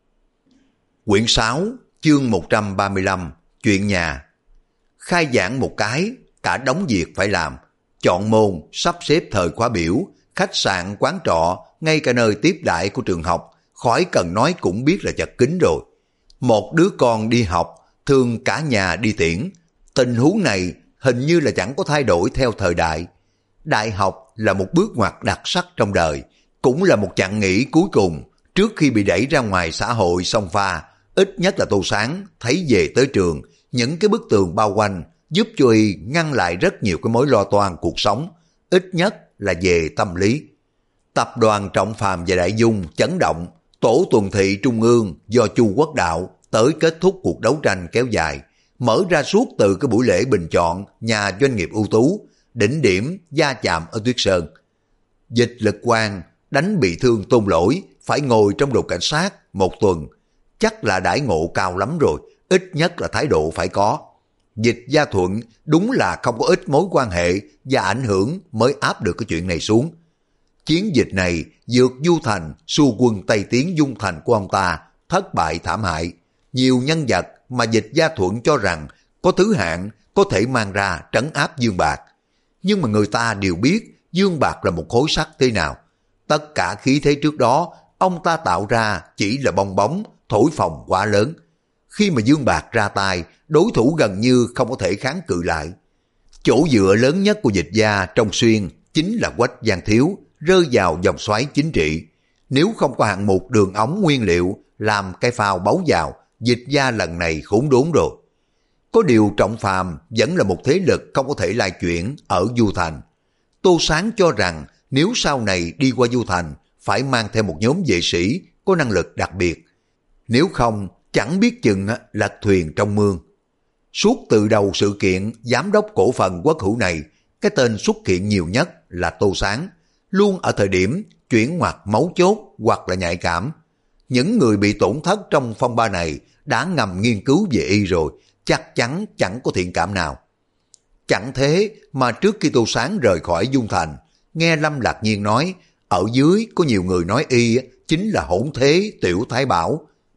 Quyển 6, chương 135, chuyện nhà. Khai giảng một cái, cả đống việc phải làm. Chọn môn, sắp xếp thời khóa biểu, khách sạn, quán trọ, ngay cả nơi tiếp đãi của trường học, khỏi cần nói cũng biết là chật kín rồi. Một đứa con đi học, thường cả nhà đi tiễn. Tình huống này hình như là chẳng có thay đổi theo thời đại. Đại học là một bước ngoặt đặc sắc trong đời, cũng là một chặng nghỉ cuối cùng trước khi bị đẩy ra ngoài xã hội xông pha. Ít nhất là Tô Sáng thấy về tới trường, những cái bức tường bao quanh giúp cho Y ngăn lại rất nhiều cái mối lo toan cuộc sống, ít nhất là về tâm lý. Tập đoàn Trọng Phàm và Đại Dung chấn động, tổ tuần thị trung ương do Chu Quốc Đạo tới kết thúc cuộc đấu tranh kéo dài, mở ra suốt từ cái buổi lễ bình chọn nhà doanh nghiệp ưu tú, đỉnh điểm va chạm ở Tuyết Sơn. Dịch Lực Quang đánh bị thương Tôn Lỗi phải ngồi trong đồn cảnh sát một tuần, chắc là đãi ngộ cao lắm rồi, ít nhất là thái độ phải có. Dịch Gia Thuận đúng là không có ít mối quan hệ và ảnh hưởng mới áp được cái chuyện này xuống. Chiến dịch này vượt Du Thành, xua quân Tây Tiến Dung Thành của ông ta thất bại thảm hại. Nhiều nhân vật mà Dịch Gia Thuận cho rằng có thứ hạng có thể mang ra trấn áp Dương Bạc. Nhưng mà người ta đều biết Dương Bạc là một khối sắt thế nào. Tất cả khí thế trước đó ông ta tạo ra chỉ là bong bóng, thổi phồng quá lớn. Khi mà Dương Bạc ra tay, đối thủ gần như không có thể kháng cự lại. Chỗ dựa lớn nhất của Dịch Gia trong xuyên chính là Quách Giang Thiếu, rơi vào vòng xoáy chính trị. Nếu không có hạng mục đường ống nguyên liệu làm cái phao bấu vào, Dịch Gia lần này khốn đốn rồi. Có điều Trọng Phàm vẫn là một thế lực không có thể lai chuyển ở Du Thành. Tô Sáng cho rằng nếu sau này đi qua Du Thành phải mang theo một nhóm vệ sĩ có năng lực đặc biệt. Nếu không, chẳng biết chừng lật thuyền trong mương. Suốt từ đầu sự kiện giám đốc cổ phần Quốc Hữu này, cái tên xuất hiện nhiều nhất là Tô Sáng, luôn ở thời điểm chuyển ngoặt mấu chốt hoặc là nhạy cảm. Những người bị tổn thất trong phong ba này đã ngầm nghiên cứu về Y rồi, chắc chắn chẳng có thiện cảm nào. Chẳng thế mà trước khi Tô Sáng rời khỏi Dung Thành, nghe Lâm Lạc Nhiên nói, ở dưới có nhiều người nói Y chính là hỗn thế Tiểu Thái Bảo,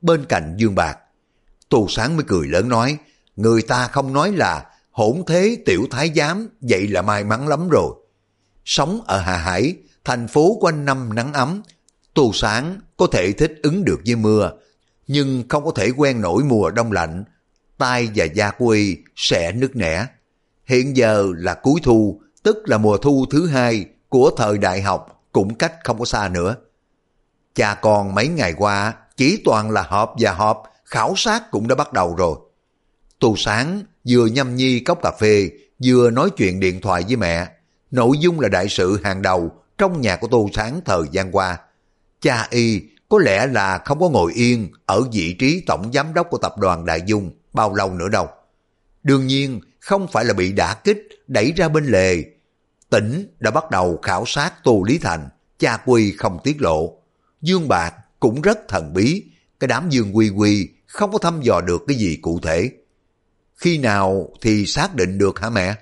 bên cạnh Dương Bạc. Tô Sáng mới cười lớn nói, người ta không nói là hỗn thế tiểu thái giám, vậy là may mắn lắm rồi. Sống ở Hạ Hải, thành phố quanh năm nắng ấm, Tô Sáng có thể thích ứng được với mưa, nhưng không có thể quen nổi mùa đông lạnh, tai và da của y sẽ nứt nẻ. Hiện giờ là cuối thu, tức là mùa thu thứ hai của thời đại học, cũng cách không có xa nữa. Cha con mấy ngày qua chỉ toàn là họp và họp, khảo sát cũng đã bắt đầu rồi. Tô Sáng vừa nhâm nhi cốc cà phê, vừa nói chuyện điện thoại với mẹ. Nội dung là đại sự hàng đầu trong nhà của Tô Sáng thời gian qua. Cha y có lẽ là không có ngồi yên ở vị trí tổng giám đốc của tập đoàn Đại Dung bao lâu nữa đâu. Đương nhiên không phải là bị đả kích, đẩy ra bên lề. Tỉnh đã bắt đầu khảo sát Tô Lý Thành, cha Quy không tiết lộ. Dương Bạc cũng rất thần bí, cái đám Dương Quy Quy không có thăm dò được cái gì cụ thể. Khi nào thì xác định được hả mẹ?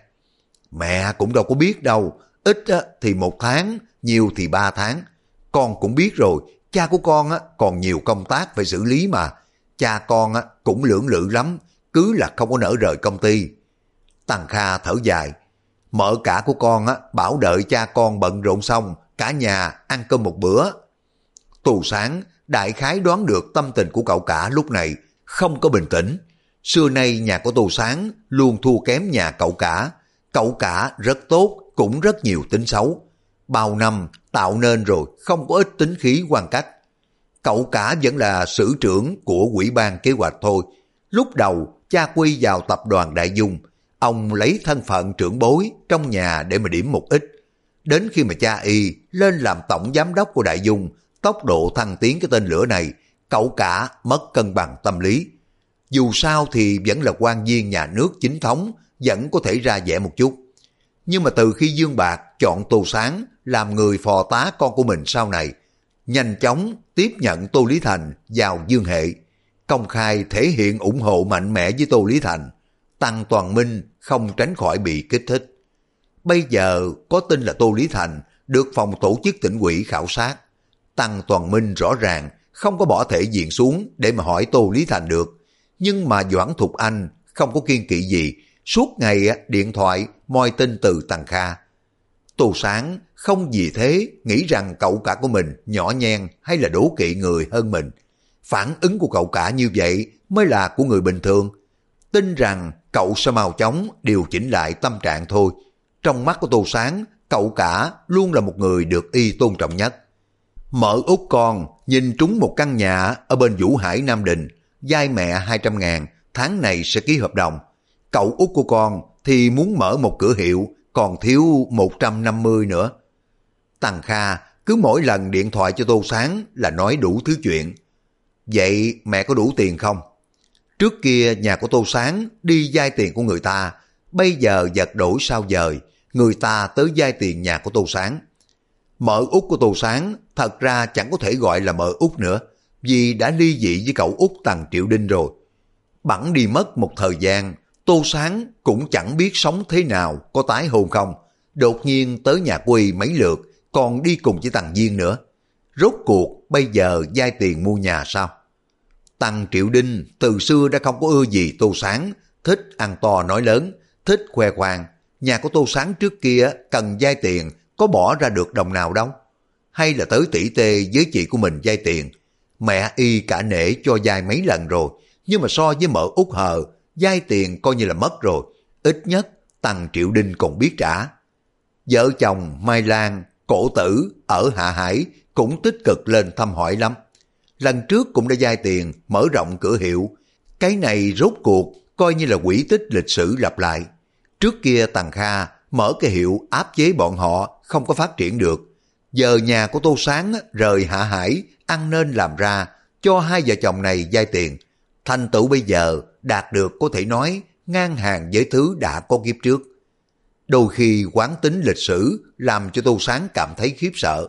Mẹ cũng đâu có biết đâu, ít thì 1 tháng, nhiều thì 3 tháng. Con cũng biết rồi, cha của con còn nhiều công tác phải xử lý mà. Cha con cũng lưỡng lự lắm, cứ là không có nỡ rời công ty. Tăng Kha thở dài, mợ cả của con bảo đợi cha con bận rộn xong, cả nhà ăn cơm một bữa. Tô Sáng đại khái đoán được tâm tình của cậu cả lúc này không có bình tĩnh. Xưa nay nhà của Tô Sáng luôn thua kém nhà cậu cả. Cậu cả rất tốt, cũng rất nhiều tính xấu. Bao năm tạo nên rồi, không có ít tính khí quan cách. Cậu cả vẫn là sử trưởng của ủy ban kế hoạch thôi. Lúc đầu cha quy vào tập đoàn Đại Dung, ông lấy thân phận trưởng bối trong nhà để mà điểm một ít. Đến khi mà cha y lên làm tổng giám đốc của Đại Dung, tốc độ thăng tiến cái tên lửa này, cậu cả mất cân bằng tâm lý. Dù sao thì vẫn là quan viên nhà nước chính thống, vẫn có thể ra vẻ một chút. Nhưng mà từ khi Dương Bạc chọn Tô Sáng làm người phò tá con của mình sau này, nhanh chóng tiếp nhận Tô Lý Thành vào Dương hệ, công khai thể hiện ủng hộ mạnh mẽ với Tô Lý Thành, Tăng Toàn Minh không tránh khỏi bị kích thích. Bây giờ có tin là Tô Lý Thành được phòng tổ chức tỉnh ủy khảo sát. Tăng Toàn Minh rõ ràng không có bỏ thể diện xuống để mà hỏi Tô Lý Thành được. Nhưng mà Doãn Thục Anh không có kiêng kỵ gì, suốt ngày điện thoại moi tin từ Tăng Kha. Tô Sáng không vì thế nghĩ rằng cậu cả của mình nhỏ nhen hay là đố kỵ người hơn mình. Phản ứng của cậu cả như vậy mới là của người bình thường. Tin rằng cậu sẽ mau chóng điều chỉnh lại tâm trạng thôi. Trong mắt của Tô Sáng, cậu cả luôn là một người được y tôn trọng nhất. Mợ út con nhìn trúng một căn nhà ở bên Vũ Hải Nam Định, vay mẹ 200.000, tháng này sẽ ký hợp đồng. Cậu út của con thì muốn mở một cửa hiệu, còn thiếu 150 nữa. Tăng Kha cứ mỗi lần điện thoại cho Tô Sáng là nói đủ thứ chuyện. Vậy mẹ có đủ tiền không? Trước kia nhà của Tô Sáng đi vay tiền của người ta, bây giờ vật đổi sao dời, người ta tới vay tiền nhà của Tô Sáng. Mợ út của Tô Sáng thật ra chẳng có thể gọi là mợ út nữa, vì đã ly dị với cậu út Tằng Triệu Đinh rồi. Bẵng đi mất một thời gian, Tô Sáng cũng chẳng biết sống thế nào, có tái hôn không. Đột nhiên tới nhà Quy mấy lượt, còn đi cùng với Tằng Viên nữa. Rốt cuộc bây giờ vay tiền mua nhà sao? Tằng Triệu Đinh từ xưa đã không có ưa gì Tô Sáng, thích ăn to nói lớn, thích khoe khoang. Nhà của Tô Sáng trước kia cần vay tiền, có bỏ ra được đồng nào đâu. Hay là tới tỉ tê với chị của mình vay tiền. Mẹ y cả nể cho vay mấy lần rồi, nhưng mà so với mợ út hờ, vay tiền coi như là mất rồi. Ít nhất Tằng Triệu Đinh còn biết trả. Vợ chồng Mai Lan, Cổ Tử ở Hạ Hải cũng tích cực lên thăm hỏi lắm. Lần trước cũng đã vay tiền mở rộng cửa hiệu. Cái này rốt cuộc coi như là quỹ tích lịch sử lặp lại. Trước kia Tằng Kha mở cái hiệu áp chế bọn họ không có phát triển được. Giờ nhà của Tô Sáng rời Hạ Hải ăn nên làm ra, cho hai vợ chồng này vay tiền. Thành tựu bây giờ đạt được có thể nói ngang hàng với thứ đã có kiếp trước. Đôi khi quán tính lịch sử làm cho Tô Sáng cảm thấy khiếp sợ.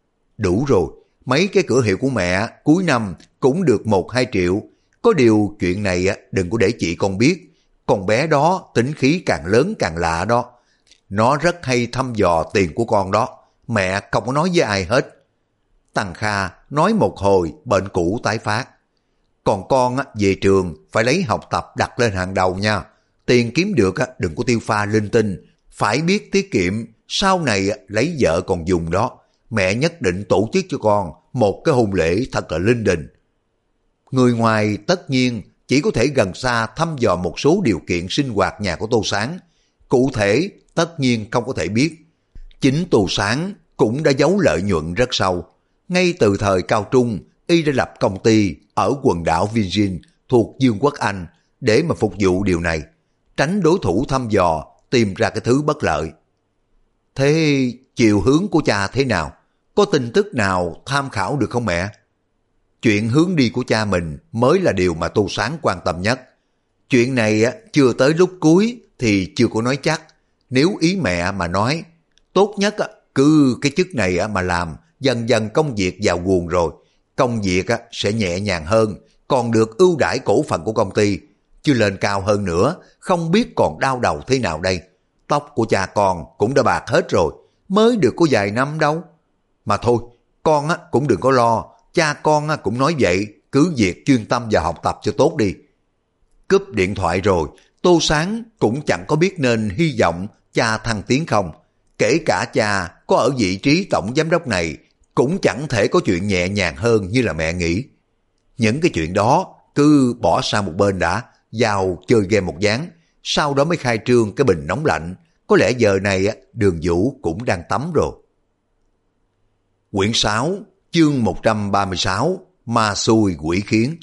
Đủ rồi, mấy cái cửa hiệu của mẹ cuối năm cũng được 1-2 triệu. Có điều chuyện này đừng có để chị con biết. Con bé đó tính khí càng lớn càng lạ đó. Nó rất hay thăm dò tiền của con đó. Mẹ không có nói với ai hết. Tăng Kha nói một hồi bệnh cũ tái phát. Còn con về trường phải lấy học tập đặt lên hàng đầu nha. Tiền kiếm được đừng có tiêu pha linh tinh, phải biết tiết kiệm, sau này lấy vợ còn dùng đó. Mẹ nhất định tổ chức cho con một cái hôn lễ thật là linh đình. Người ngoài tất nhiên chỉ có thể gần xa thăm dò một số điều kiện sinh hoạt nhà của Tô Sáng. Cụ thể tất nhiên không có thể biết. Chính Tô Sáng cũng đã giấu lợi nhuận rất sâu. Ngay từ thời cao trung, y đã lập công ty ở quần đảo Virgin thuộc Vương quốc Anh để mà phục vụ điều này, tránh đối thủ thăm dò tìm ra cái thứ bất lợi. Thế chiều hướng của cha thế nào? Có tin tức nào tham khảo được không mẹ? Chuyện hướng đi của cha mình mới là điều mà Tô Sáng quan tâm nhất. Chuyện này chưa tới lúc cuối thì chưa có nói chắc. Nếu ý mẹ mà nói, tốt nhất cứ cái chức này mà làm, dần dần công việc vào guồng rồi, công việc sẽ nhẹ nhàng hơn, còn được ưu đãi cổ phần của công ty. Chứ lên cao hơn nữa, không biết còn đau đầu thế nào đây. Tóc của cha con cũng đã bạc hết rồi, mới được có vài năm đâu. Mà thôi, con cũng đừng có lo, cha con cũng nói vậy, cứ việc chuyên tâm vào học tập cho tốt đi. Cúp điện thoại rồi, Tô Sáng cũng chẳng có biết nên hy vọng cha thăng tiến không. Kể cả cha có ở vị trí tổng giám đốc này, cũng chẳng thể có chuyện nhẹ nhàng hơn như là mẹ nghĩ. Những cái chuyện đó cứ bỏ sang một bên đã, vào chơi game một ván, sau đó mới khai trương cái bình nóng lạnh. Có lẽ giờ này Đường Vũ cũng đang tắm rồi. Quyển 6, chương 136, Ma xui quỷ khiến.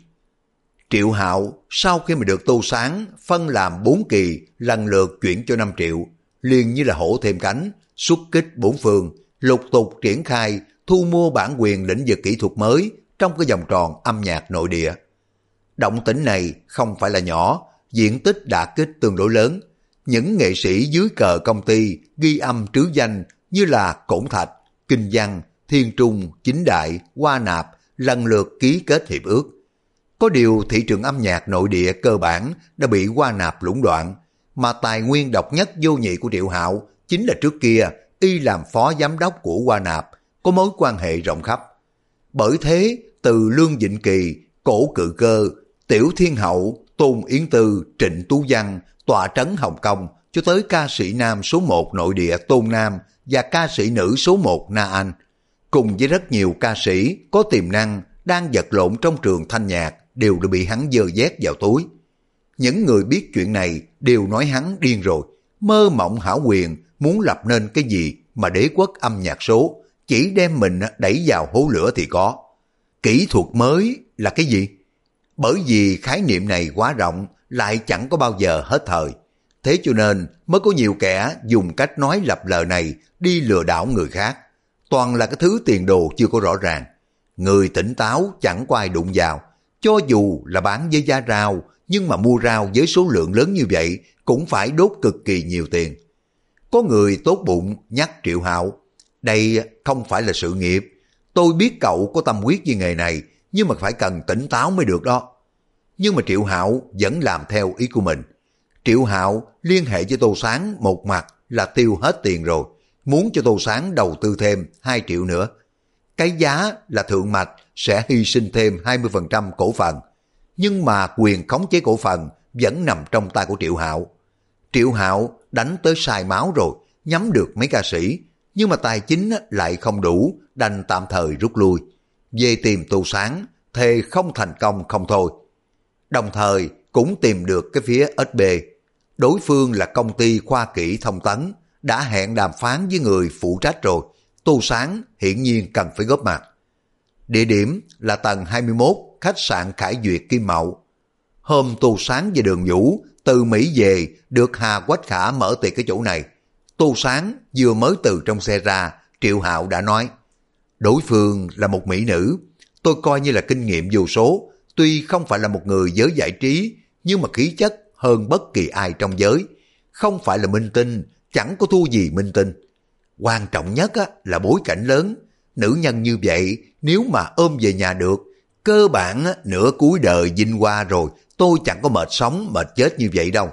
Triệu Hạo sau khi mà được Tô Sáng phân làm 4 kỳ lần lượt chuyển cho 5 triệu, liền như là hổ thêm cánh, xuất kích 4 phương, lục tục triển khai thu mua bản quyền lĩnh vực kỹ thuật mới trong cái vòng tròn âm nhạc nội địa. Động tĩnh này không phải là nhỏ, diện tích đả kích tương đối lớn. Những nghệ sĩ dưới cờ công ty ghi âm trứ danh như là Cổn Thạch, Kinh Văn, Thiên Trung, Chính Đại, Hoa Nạp lần lượt ký kết hiệp ước. Có điều thị trường âm nhạc nội địa cơ bản đã bị Hoa Nạp lũng đoạn, mà tài nguyên độc nhất vô nhị của Triệu Hạo chính là trước kia y làm phó giám đốc của Hoa Nạp, có mối quan hệ rộng khắp. Bởi thế, từ Lương Vịnh Kỳ, Cổ Cự Cơ, Tiểu Thiên Hậu, Tôn Yến Tư, Trịnh Tú Văn, tọa trấn Hồng Kông, cho tới ca sĩ nam số 1 nội địa Tôn Nam và ca sĩ nữ số 1 Na Anh, cùng với rất nhiều ca sĩ có tiềm năng đang vật lộn trong trường thanh nhạc đều đã bị hắn dơ vét vào túi. Những người biết chuyện này đều nói hắn điên rồi, mơ mộng hão quyền muốn lập nên cái gì mà đế quốc âm nhạc số, chỉ đem mình đẩy vào hố lửa thì có. Kỹ thuật mới là cái gì? Bởi vì khái niệm này quá rộng, lại chẳng có bao giờ hết thời. Thế cho nên mới có nhiều kẻ dùng cách nói lập lờ này đi lừa đảo người khác. Toàn là cái thứ tiền đồ chưa có rõ ràng. Người tỉnh táo chẳng có ai đụng vào. Cho dù là bán với giá rau, nhưng mà mua rau với số lượng lớn như vậy cũng phải đốt cực kỳ nhiều tiền. Có người tốt bụng nhắc Triệu Hạo, đây không phải là sự nghiệp. Tôi biết cậu có tâm huyết với nghề này, nhưng mà phải cần tỉnh táo mới được đó. Nhưng mà Triệu Hạo vẫn làm theo ý của mình. Triệu Hạo liên hệ với Tô Sáng một mặt là tiêu hết tiền rồi, muốn cho Tô Sáng đầu tư thêm 2 triệu nữa. Cái giá là Thượng Mạch sẽ hy sinh thêm 20% cổ phần, nhưng mà quyền khống chế cổ phần vẫn nằm trong tay của Triệu Hạo. Triệu Hạo đánh tới sai máu rồi, nhắm được mấy ca sĩ, nhưng mà tài chính lại không đủ, đành tạm thời rút lui. Về tìm Tô Sáng, thề không thành công không thôi. Đồng thời cũng tìm được cái phía SB. Đối phương là công ty khoa kỹ thông tấn, đã hẹn đàm phán với người phụ trách rồi. Tô Sáng hiển nhiên cần phải góp mặt. Địa điểm là tầng 21, khách sạn Khải Duyệt Kim Mậu. Hôm Tô Sáng và Đường Vũ từ Mỹ về, được Hà Quách Khả mở tiệc cái chỗ này. Tô Sáng vừa mới từ trong xe ra, Triệu Hạo đã nói, đối phương là một mỹ nữ, tôi coi như là kinh nghiệm vô số, tuy không phải là một người giới giải trí, nhưng mà khí chất hơn bất kỳ ai trong giới. Không phải là minh tinh, chẳng có thua gì minh tinh. Quan trọng nhất là bối cảnh lớn. Nữ nhân như vậy nếu mà ôm về nhà được, cơ bản nửa cuối đời vinh hoa rồi, tôi chẳng có mệt sống mệt chết như vậy đâu.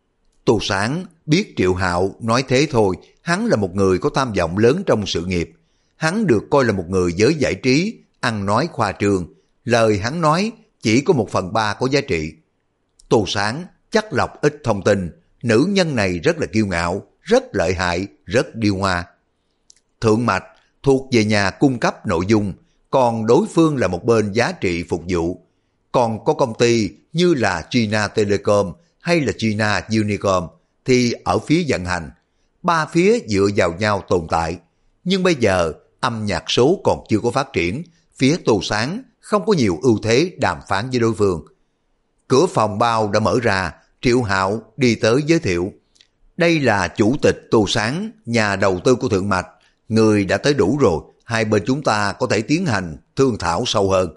Tô Sáng biết Triệu Hạo nói thế thôi, hắn là một người có tham vọng lớn trong sự nghiệp. Hắn được coi là một người giới giải trí, ăn nói khoa trương. Lời hắn nói chỉ có 1/3 có giá trị. Tô Sáng chắc lọc ít thông tin, nữ nhân này rất là kiêu ngạo, rất lợi hại, rất điêu hoa. Thượng Mạch thuộc về nhà cung cấp nội dung, còn đối phương là một bên giá trị phục vụ. Còn có công ty như là China Telecom hay là China Unicom thì ở phía vận hành. Ba phía dựa vào nhau tồn tại. Nhưng bây giờ âm nhạc số còn chưa có phát triển, phía Tô Sáng không có nhiều ưu thế đàm phán với đối phương. Cửa phòng bao đã mở ra, Triệu Hạo đi tới giới thiệu. Đây là chủ tịch Tô Sáng, nhà đầu tư của Thượng Mạch. Người đã tới đủ rồi, hai bên chúng ta có thể tiến hành thương thảo sâu hơn.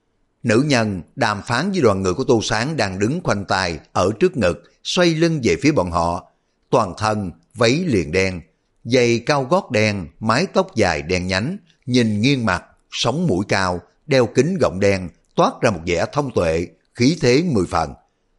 Nữ nhân đàm phán với đoàn người của Tô Sáng đang đứng khoanh tay ở trước ngực, xoay lưng về phía bọn họ. Toàn thân váy liền đen, giày cao gót đen, mái tóc dài đen nhánh, nhìn nghiêng mặt, sống mũi cao, đeo kính gọng đen, toát ra một vẻ thông tuệ, khí thế 10 phần.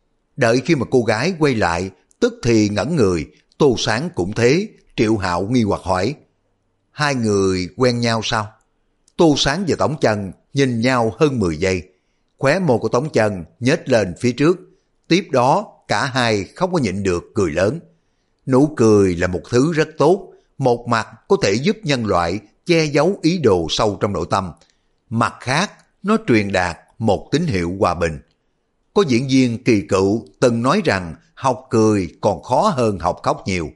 Đợi khi mà cô gái quay lại, tức thì ngẩn người. Tô Sáng cũng thế. Triệu Hạo nghi hoặc hỏi, hai người quen nhau sao? Tô Sáng và Tống Chân nhìn nhau hơn 10 giây. Khóe môi của Tống Chân nhếch lên phía trước. Tiếp đó cả hai không có nhịn được cười lớn. Nụ cười là một thứ rất tốt, một mặt có thể giúp nhân loại che giấu ý đồ sâu trong nội tâm, mặt khác nó truyền đạt một tín hiệu hòa bình. Có diễn viên kỳ cựu từng nói rằng học cười còn khó hơn học khóc nhiều.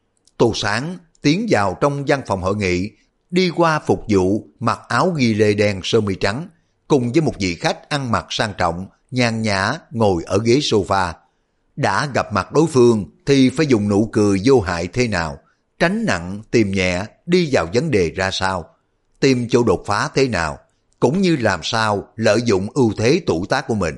Tô Sáng tiến vào trong văn phòng hội nghị, đi qua phục vụ mặc áo ghi lê đen sơ mi trắng, cùng với một vị khách ăn mặc sang trọng, nhàn nhã ngồi ở ghế sofa. Đã gặp mặt đối phương thì phải dùng nụ cười vô hại thế nào, tránh nặng tìm nhẹ, đi vào vấn đề ra sao, tìm chỗ đột phá thế nào, cũng như làm sao lợi dụng ưu thế tuổi tác của mình.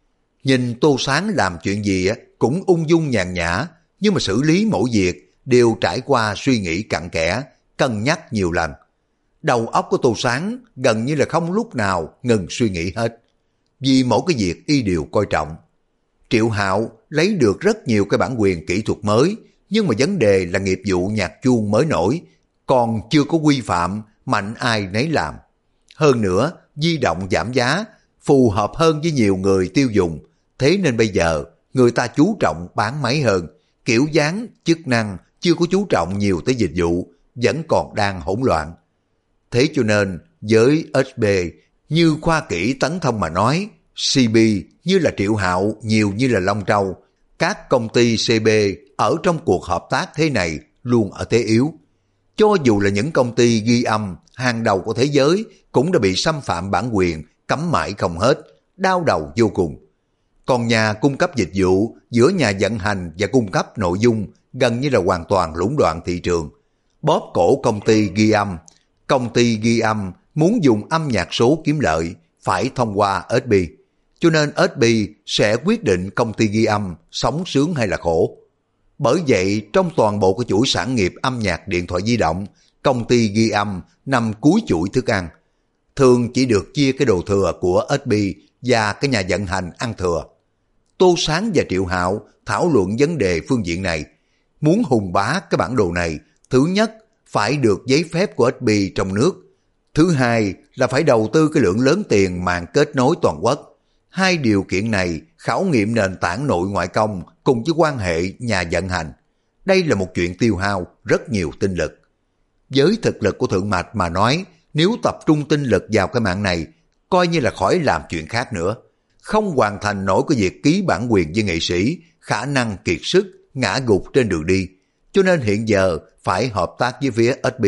Nhìn Tô Sáng làm chuyện gì cũng ung dung nhàn nhã, nhưng mà xử lý mỗi việc đều trải qua suy nghĩ cặn kẽ, cân nhắc nhiều lần. Đầu óc của Tô Sáng gần như là không lúc nào ngừng suy nghĩ hết, vì mỗi cái việc y đều coi trọng. Triệu Hạo lấy được rất nhiều cái bản quyền kỹ thuật mới, nhưng mà vấn đề là nghiệp vụ nhạc chuông mới nổi, còn chưa có quy phạm, mạnh ai nấy làm. Hơn nữa, di động giảm giá, phù hợp hơn với nhiều người tiêu dùng, thế nên bây giờ người ta chú trọng bán máy hơn, kiểu dáng, chức năng chưa có chú trọng nhiều tới dịch vụ, vẫn còn đang hỗn loạn. Thế cho nên, với SB, như Khoa Kỹ Tấn Thông mà nói, CB như là Triệu Hạo, nhiều như là Long Châu, các công ty CB ở trong cuộc hợp tác thế này luôn ở thế yếu. Cho dù là những công ty ghi âm hàng đầu của thế giới cũng đã bị xâm phạm bản quyền, cấm mãi không hết, đau đầu vô cùng. Còn nhà cung cấp dịch vụ giữa nhà vận hành và cung cấp nội dung gần như là hoàn toàn lũng đoạn thị trường, bóp cổ công ty ghi âm. Công ty ghi âm muốn dùng âm nhạc số kiếm lợi phải thông qua SB, cho nên SB sẽ quyết định công ty ghi âm sống sướng hay là khổ. Bởi vậy trong toàn bộ cái chuỗi sản nghiệp âm nhạc điện thoại di động, công ty ghi âm nằm cuối chuỗi thức ăn, thường chỉ được chia cái đồ thừa của SB và cái nhà vận hành ăn thừa. Tô Sáng và Triệu Hạo thảo luận vấn đề phương diện này. Muốn hùng bá cái bản đồ này, thứ nhất phải được giấy phép của SB trong nước, thứ hai là phải đầu tư cái lượng lớn tiền mạng kết nối toàn quốc. Hai điều kiện này khảo nghiệm nền tảng nội ngoại công cùng với quan hệ nhà vận hành. Đây là một chuyện tiêu hao rất nhiều tinh lực. Với thực lực của Thượng Mạch mà nói, nếu tập trung tinh lực vào cái mạng này, coi như là khỏi làm chuyện khác nữa. Không hoàn thành nổi cái việc ký bản quyền với nghệ sĩ, khả năng kiệt sức, ngã gục trên đường đi. Cho nên hiện giờ phải hợp tác với phía SB.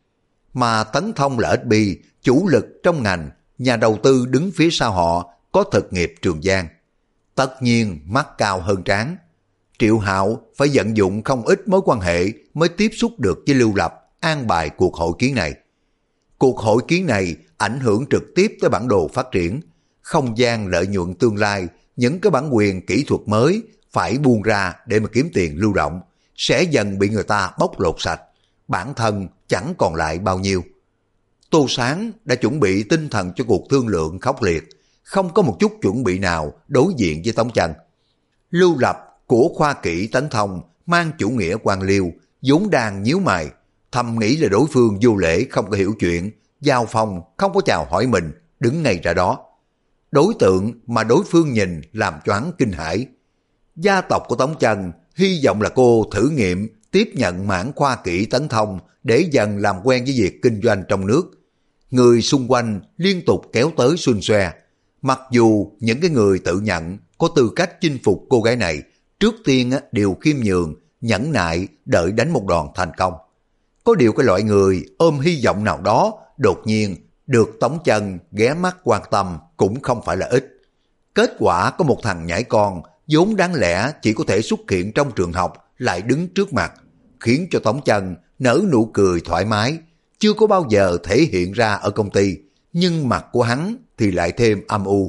Mà Tấn Thông là SB, chủ lực trong ngành, nhà đầu tư đứng phía sau họ, có thực nghiệp Trường Giang. Tất nhiên mắt cao hơn trán. Triệu Hạo phải vận dụng không ít mối quan hệ mới tiếp xúc được với Lưu Lập an bài cuộc hội kiến này. Cuộc hội kiến này ảnh hưởng trực tiếp tới bản đồ phát triển, không gian lợi nhuận tương lai, những cái bản quyền kỹ thuật mới phải buông ra để mà kiếm tiền lưu động, sẽ dần bị người ta bóc lột sạch, bản thân chẳng còn lại bao nhiêu. Tô Sáng đã chuẩn bị tinh thần cho cuộc thương lượng khốc liệt, không có một chút chuẩn bị nào đối diện với Tống Chân. Lưu Lập của Khoa Kỹ Tấn Thông mang chủ nghĩa quan liêu, vốn đang nhíu mày, thầm nghĩ là đối phương vô lễ không có hiểu chuyện, giao phòng không có chào hỏi mình, đứng ngay ra đó. đối tượng mà đối phương nhìn làm choáng kinh hãi. Gia tộc của Tống Chân hy vọng là cô thử nghiệm tiếp nhận mảng khoa kỹ tấn thông để dần làm quen với việc kinh doanh trong nước. Người xung quanh liên tục kéo tới xun xoe. Mặc dù những cái người tự nhận có tư cách chinh phục cô gái này, trước tiên đều khiêm nhường, nhẫn nại đợi đánh một đòn thành công. Có điều cái loại người ôm hy vọng nào đó đột nhiên được Tống Chân ghé mắt quan tâm cũng không phải là ít. Kết quả có một thằng nhãi con vốn đáng lẽ chỉ có thể xuất hiện trong trường học lại đứng trước mặt, khiến cho Tống Chân nở nụ cười thoải mái, chưa có bao giờ thể hiện ra ở công ty, nhưng mặt của hắn thì lại thêm âm u.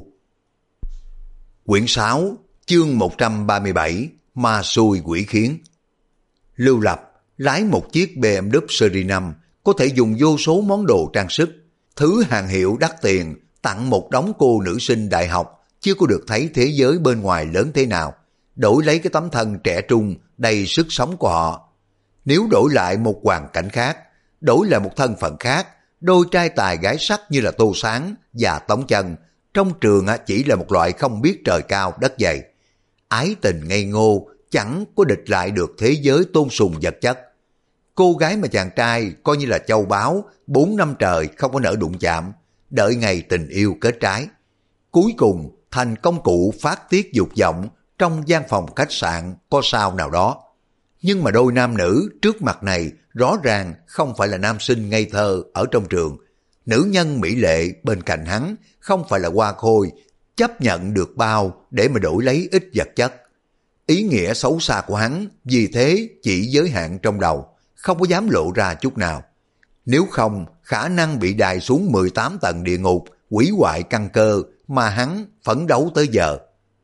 Quyển 6, chương 137, Ma xui quỷ khiến. Lưu Lập lái một chiếc BMW Series 5 có thể dùng vô số món đồ trang sức, thứ hàng hiệu đắt tiền, tặng một đống cô nữ sinh đại học chưa có được thấy thế giới bên ngoài lớn thế nào, đổi lấy cái tấm thân trẻ trung đầy sức sống của họ. Nếu đổi lại một hoàn cảnh khác, đổi lại một thân phận khác, đôi trai tài gái sắc như là Tô Sáng và Tống Chân trong trường chỉ là một loại không biết trời cao đất dày. Ái tình ngây ngô chẳng có địch lại được thế giới tôn sùng vật chất. Cô gái mà chàng trai coi như là châu báu 4 năm trời không có nỡ đụng chạm, đợi ngày tình yêu kết trái. Cuối cùng thành công cụ phát tiết dục vọng trong gian phòng khách sạn có sao nào đó. Nhưng mà đôi nam nữ trước mặt này rõ ràng không phải là nam sinh ngây thơ ở trong trường. Nữ nhân mỹ lệ bên cạnh hắn không phải là hoa khôi, chấp nhận được bao để mà đổi lấy ít vật chất. Ý nghĩa xấu xa của hắn vì thế chỉ giới hạn trong đầu, không có dám lộ ra chút nào. Nếu không, khả năng bị đày xuống 18 tầng địa ngục, hủy hoại căn cơ mà hắn phấn đấu tới giờ.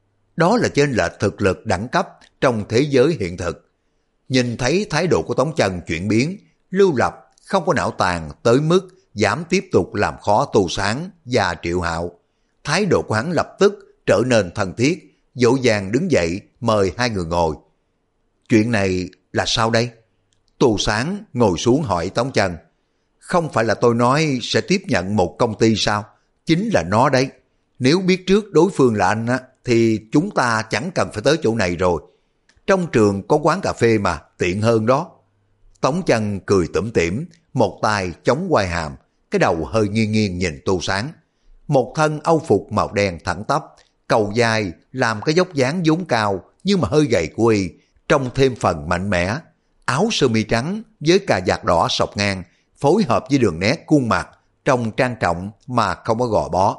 Đó là chênh lệch thực lực đẳng cấp trong thế giới hiện thực. Nhìn thấy thái độ của Tống Chân chuyển biến, Lưu Lập không có não tàn tới mức dám tiếp tục làm khó Tô Sáng và Triệu Hạo. Thái độ của hắn lập tức trở nên thân thiết, dỗ dàng đứng dậy mời hai người ngồi. Chuyện này là sao đây? Tô Sáng ngồi xuống hỏi Tống Chân. Không phải là tôi nói sẽ tiếp nhận một công ty sao? Chính là nó đấy. Nếu biết trước đối phương là anh thì chúng ta chẳng cần phải tới chỗ này rồi. Trong trường có quán cà phê mà, tiện hơn đó. Tống Chân cười tủm tỉm, một tay chống quai hàm, cái đầu hơi nghiêng nghiêng nhìn Tô Sáng. Một thân âu phục màu đen thẳng tắp, cầu dài làm cái dốc dáng vốn cao nhưng mà hơi gầy của y, trông thêm phần mạnh mẽ. Áo sơ mi trắng với cà vạt đỏ sọc ngang, phối hợp với đường nét khuôn mặt, trông trang trọng mà không có gò bó.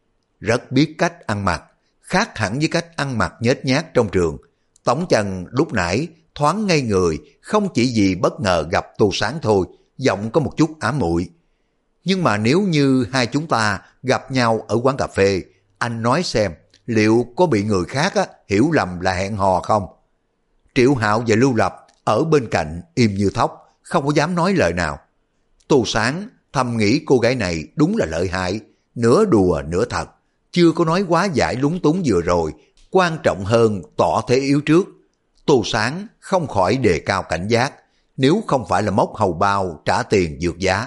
Rất biết cách ăn mặc, khác hẳn với cách ăn mặc nhếch nhác trong trường. Tống Chân lúc nãy thoáng ngây người, không chỉ vì bất ngờ gặp Tô Sáng thôi, giọng có một chút ám muội. Nhưng mà nếu như hai chúng ta gặp nhau ở quán cà phê, anh nói xem liệu có bị người khác hiểu lầm là hẹn hò không? Triệu Hạo và Lưu Lập ở bên cạnh im như thóc, không có dám nói lời nào. Tô Sáng thầm nghĩ cô gái này đúng là lợi hại, nửa đùa nửa thật, chưa có nói quá giải lúng túng vừa rồi, quan trọng hơn tỏ thế yếu trước. Tô Sáng không khỏi đề cao cảnh giác, nếu không phải là móc hầu bao trả tiền vượt giá.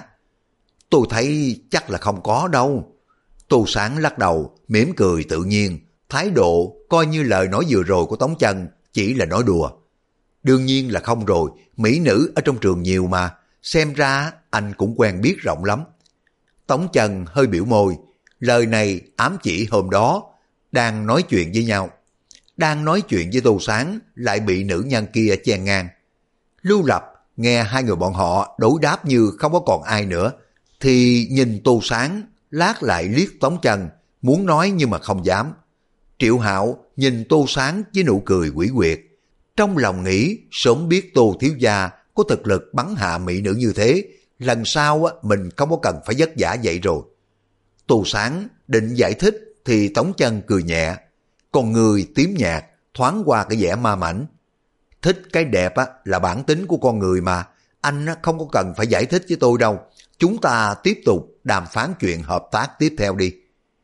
Tôi thấy chắc là không có đâu. Tô Sáng lắc đầu, mỉm cười tự nhiên, thái độ coi như lời nói vừa rồi của Tống Chân chỉ là nói đùa. Đương nhiên là không rồi, mỹ nữ ở trong trường nhiều mà, xem ra anh cũng quen biết rộng lắm. Tống Chân hơi biểu môi, lời này ám chỉ hôm đó đang nói chuyện với nhau. Đang nói chuyện với Tô Sáng lại bị nữ nhân kia chen ngang. Lưu Lập nghe hai người bọn họ đối đáp như không có còn ai nữa, thì nhìn Tô Sáng, lát lại liếc Tống Chân, muốn nói nhưng mà không dám. Triệu Hạo nhìn Tô Sáng với nụ cười quỷ quyệt, trong lòng nghĩ sớm biết Tô thiếu gia có thực lực bắn hạ mỹ nữ như thế, lần sau mình không có cần phải vất vả vậy rồi. Tô Sáng định giải thích thì Tống Chân cười nhẹ, con người tím nhạt thoáng qua cái vẻ ma mảnh. Thích cái đẹp là bản tính của con người mà, anh không có cần phải giải thích với tôi đâu. Chúng ta tiếp tục đàm phán chuyện hợp tác tiếp theo đi.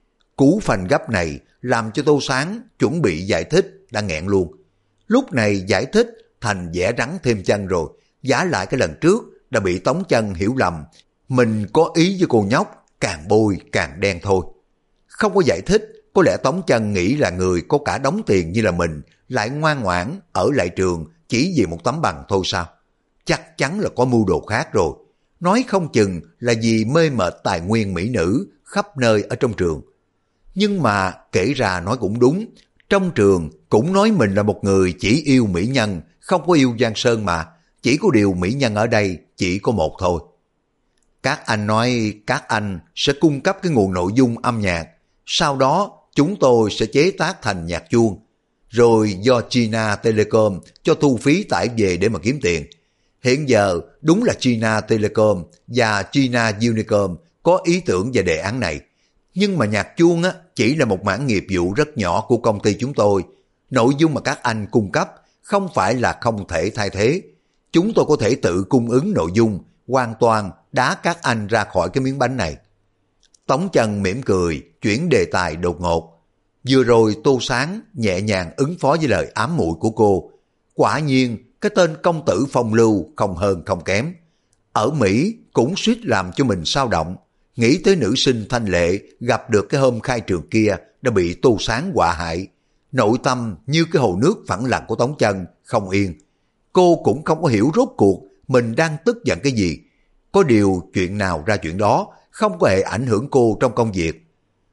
Cú phanh gấp này làm cho Tô Sáng chuẩn bị giải thích đã nghẹn luôn. Lúc này giải thích thành vẽ rắn thêm chân rồi, giả lại cái lần trước đã bị Tống Chân hiểu lầm, mình có ý với cô nhóc, càng bôi càng đen thôi. Không có giải thích có lẽ Tống Chân nghĩ là người có cả đống tiền như là mình lại ngoan ngoãn ở lại trường chỉ vì một tấm bằng thôi sao? Chắc chắn là có mưu đồ khác rồi. Nói không chừng là vì mê mệt tài nguyên mỹ nữ khắp nơi ở trong trường. Nhưng mà kể ra nói cũng đúng, trong trường cũng nói mình là một người chỉ yêu mỹ nhân, không có yêu Giang Sơn mà, chỉ có điều mỹ nhân ở đây chỉ có một thôi. Các anh nói các anh sẽ cung cấp cái nguồn nội dung âm nhạc, sau đó chúng tôi sẽ chế tác thành nhạc chuông, rồi do China Telecom cho thu phí tải về để mà kiếm tiền. Hiện giờ đúng là China Telecom và China Unicom có ý tưởng về đề án này. Nhưng mà nhạc chuông chỉ là một mảng nghiệp vụ rất nhỏ của công ty chúng tôi. Nội dung mà các anh cung cấp không phải là không thể thay thế. Chúng tôi có thể tự cung ứng nội dung, hoàn toàn đá các anh ra khỏi cái miếng bánh này. Tống Chân mỉm cười, chuyển đề tài đột ngột. Vừa rồi Tô Sáng nhẹ nhàng ứng phó với lời ám muội của cô. Quả nhiên, cái tên công tử phong lưu không hơn không kém. Ở Mỹ cũng suýt làm cho mình xao động. Nghĩ tới nữ sinh thanh lệ gặp được cái hôm khai trường kia đã bị Tô Sáng họa hại. Nội tâm như cái hồ nước phẳng lặng của Tống Chân không yên. Cô cũng không có hiểu rốt cuộc mình đang tức giận cái gì. Có điều chuyện nào ra chuyện đó, không có hề ảnh hưởng cô trong công việc.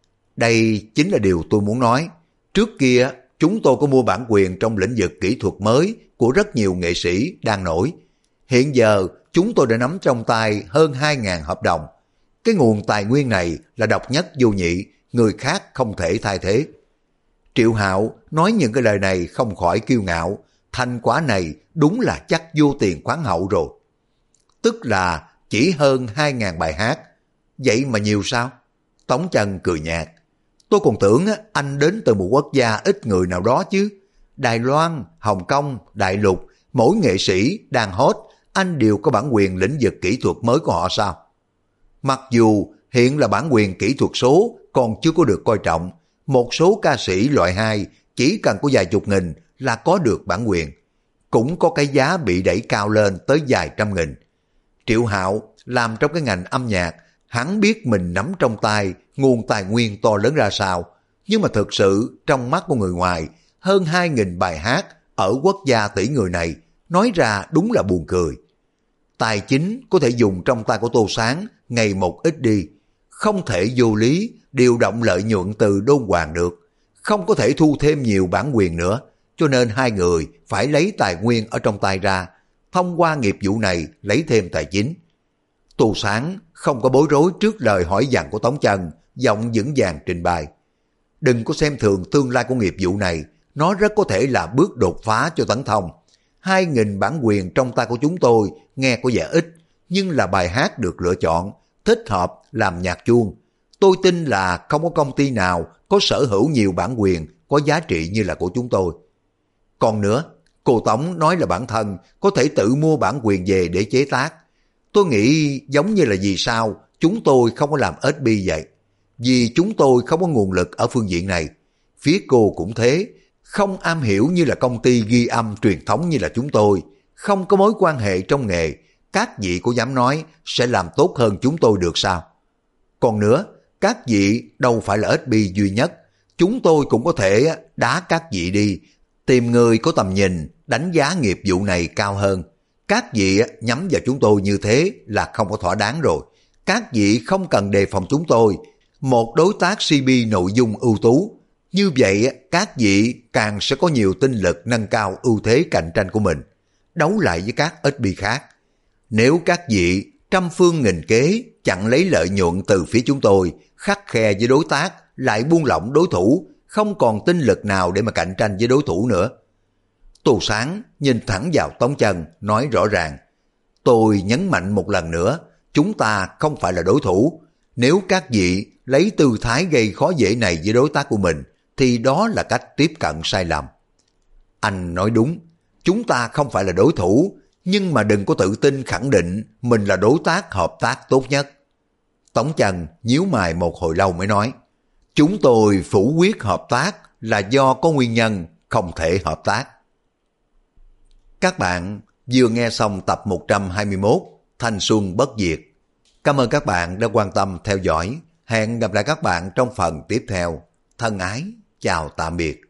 Đây chính là điều tôi muốn nói. Trước kia chúng tôi có mua bản quyền trong lĩnh vực kỹ thuật mới của rất nhiều nghệ sĩ đang nổi. Hiện giờ chúng tôi đã nắm trong tay hơn 2.000 hợp đồng. Cái nguồn tài nguyên này là độc nhất vô nhị, người khác không thể thay thế. Triệu Hạo nói những cái lời này không khỏi kiêu ngạo, thành quả này đúng là chắc vô tiền khoáng hậu rồi. Tức là chỉ hơn 2.000 bài hát, vậy mà nhiều sao? Tống Chân cười nhạt. Tôi còn tưởng anh đến từ một quốc gia ít người nào đó chứ. Đài Loan, Hồng Kông, Đại Lục, mỗi nghệ sĩ đang hot, anh đều có bản quyền lĩnh vực kỹ thuật mới của họ sao? Mặc dù hiện là bản quyền kỹ thuật số còn chưa có được coi trọng, một số ca sĩ loại 2 chỉ cần có vài chục nghìn là có được bản quyền. Cũng có cái giá bị đẩy cao lên tới vài trăm nghìn. Triệu Hạo làm trong cái ngành âm nhạc, hắn biết mình nắm trong tay nguồn tài nguyên to lớn ra sao, nhưng mà thực sự trong mắt của người ngoài, hơn 2.000 bài hát ở quốc gia tỷ người này, nói ra đúng là buồn cười. Tài chính có thể dùng trong tay của Tô Sáng ngày một ít đi, không thể vô lý điều động lợi nhuận từ đôn hoàng được, không có thể thu thêm nhiều bản quyền nữa, cho nên hai người phải lấy tài nguyên ở trong tay ra, thông qua nghiệp vụ này lấy thêm tài chính. Tô Sáng không có bối rối trước lời hỏi dặn của Tống Chân, giọng vững vàng trình bày. Đừng có xem thường tương lai của nghiệp vụ này, nó rất có thể là bước đột phá cho Tấn Thông. 2.000 bản quyền trong tay của chúng tôi nghe có vẻ ít, nhưng là bài hát được lựa chọn, thích hợp làm nhạc chuông. Tôi tin là không có công ty nào có sở hữu nhiều bản quyền có giá trị như là của chúng tôi. Còn nữa, cô Tống nói là bản thân có thể tự mua bản quyền về để chế tác. Tôi nghĩ giống như là vì sao chúng tôi không có làm SB vậy. Vì chúng tôi không có nguồn lực ở phương diện này. Phía cô cũng thế, không am hiểu như là công ty ghi âm truyền thống như là chúng tôi, không có mối quan hệ trong nghề. Các vị có dám nói sẽ làm tốt hơn chúng tôi được sao? Còn nữa, các vị đâu phải là SB duy nhất. Chúng tôi cũng có thể đá các vị đi, tìm người có tầm nhìn, đánh giá nghiệp vụ này cao hơn. Các vị nhắm vào chúng tôi như thế là không có thỏa đáng rồi. Các vị không cần đề phòng chúng tôi, một đối tác CP nội dung ưu tú. Như vậy các vị càng sẽ có nhiều tinh lực nâng cao ưu thế cạnh tranh của mình, đấu lại với các SB khác. Nếu các vị trăm phương nghìn kế chặn lấy lợi nhuận từ phía chúng tôi, khắt khe với đối tác, lại buông lỏng đối thủ, không còn tinh lực nào để mà cạnh tranh với đối thủ nữa. Tô Sáng nhìn thẳng vào Tống Chân, nói rõ ràng. Tôi nhấn mạnh một lần nữa, chúng ta không phải là đối thủ. Nếu các vị lấy tư thái gây khó dễ này với đối tác của mình, thì đó là cách tiếp cận sai lầm. Anh nói đúng, chúng ta không phải là đối thủ, nhưng mà đừng có tự tin khẳng định mình là đối tác hợp tác tốt nhất. Tống Chân nhíu mày một hồi lâu mới nói, chúng tôi phủ quyết hợp tác là do có nguyên nhân không thể hợp tác. Các bạn vừa nghe xong tập 121 Thanh Xuân Bất Diệt. Cảm ơn các bạn đã quan tâm theo dõi. Hẹn gặp lại các bạn trong phần tiếp theo. thân ái, chào tạm biệt.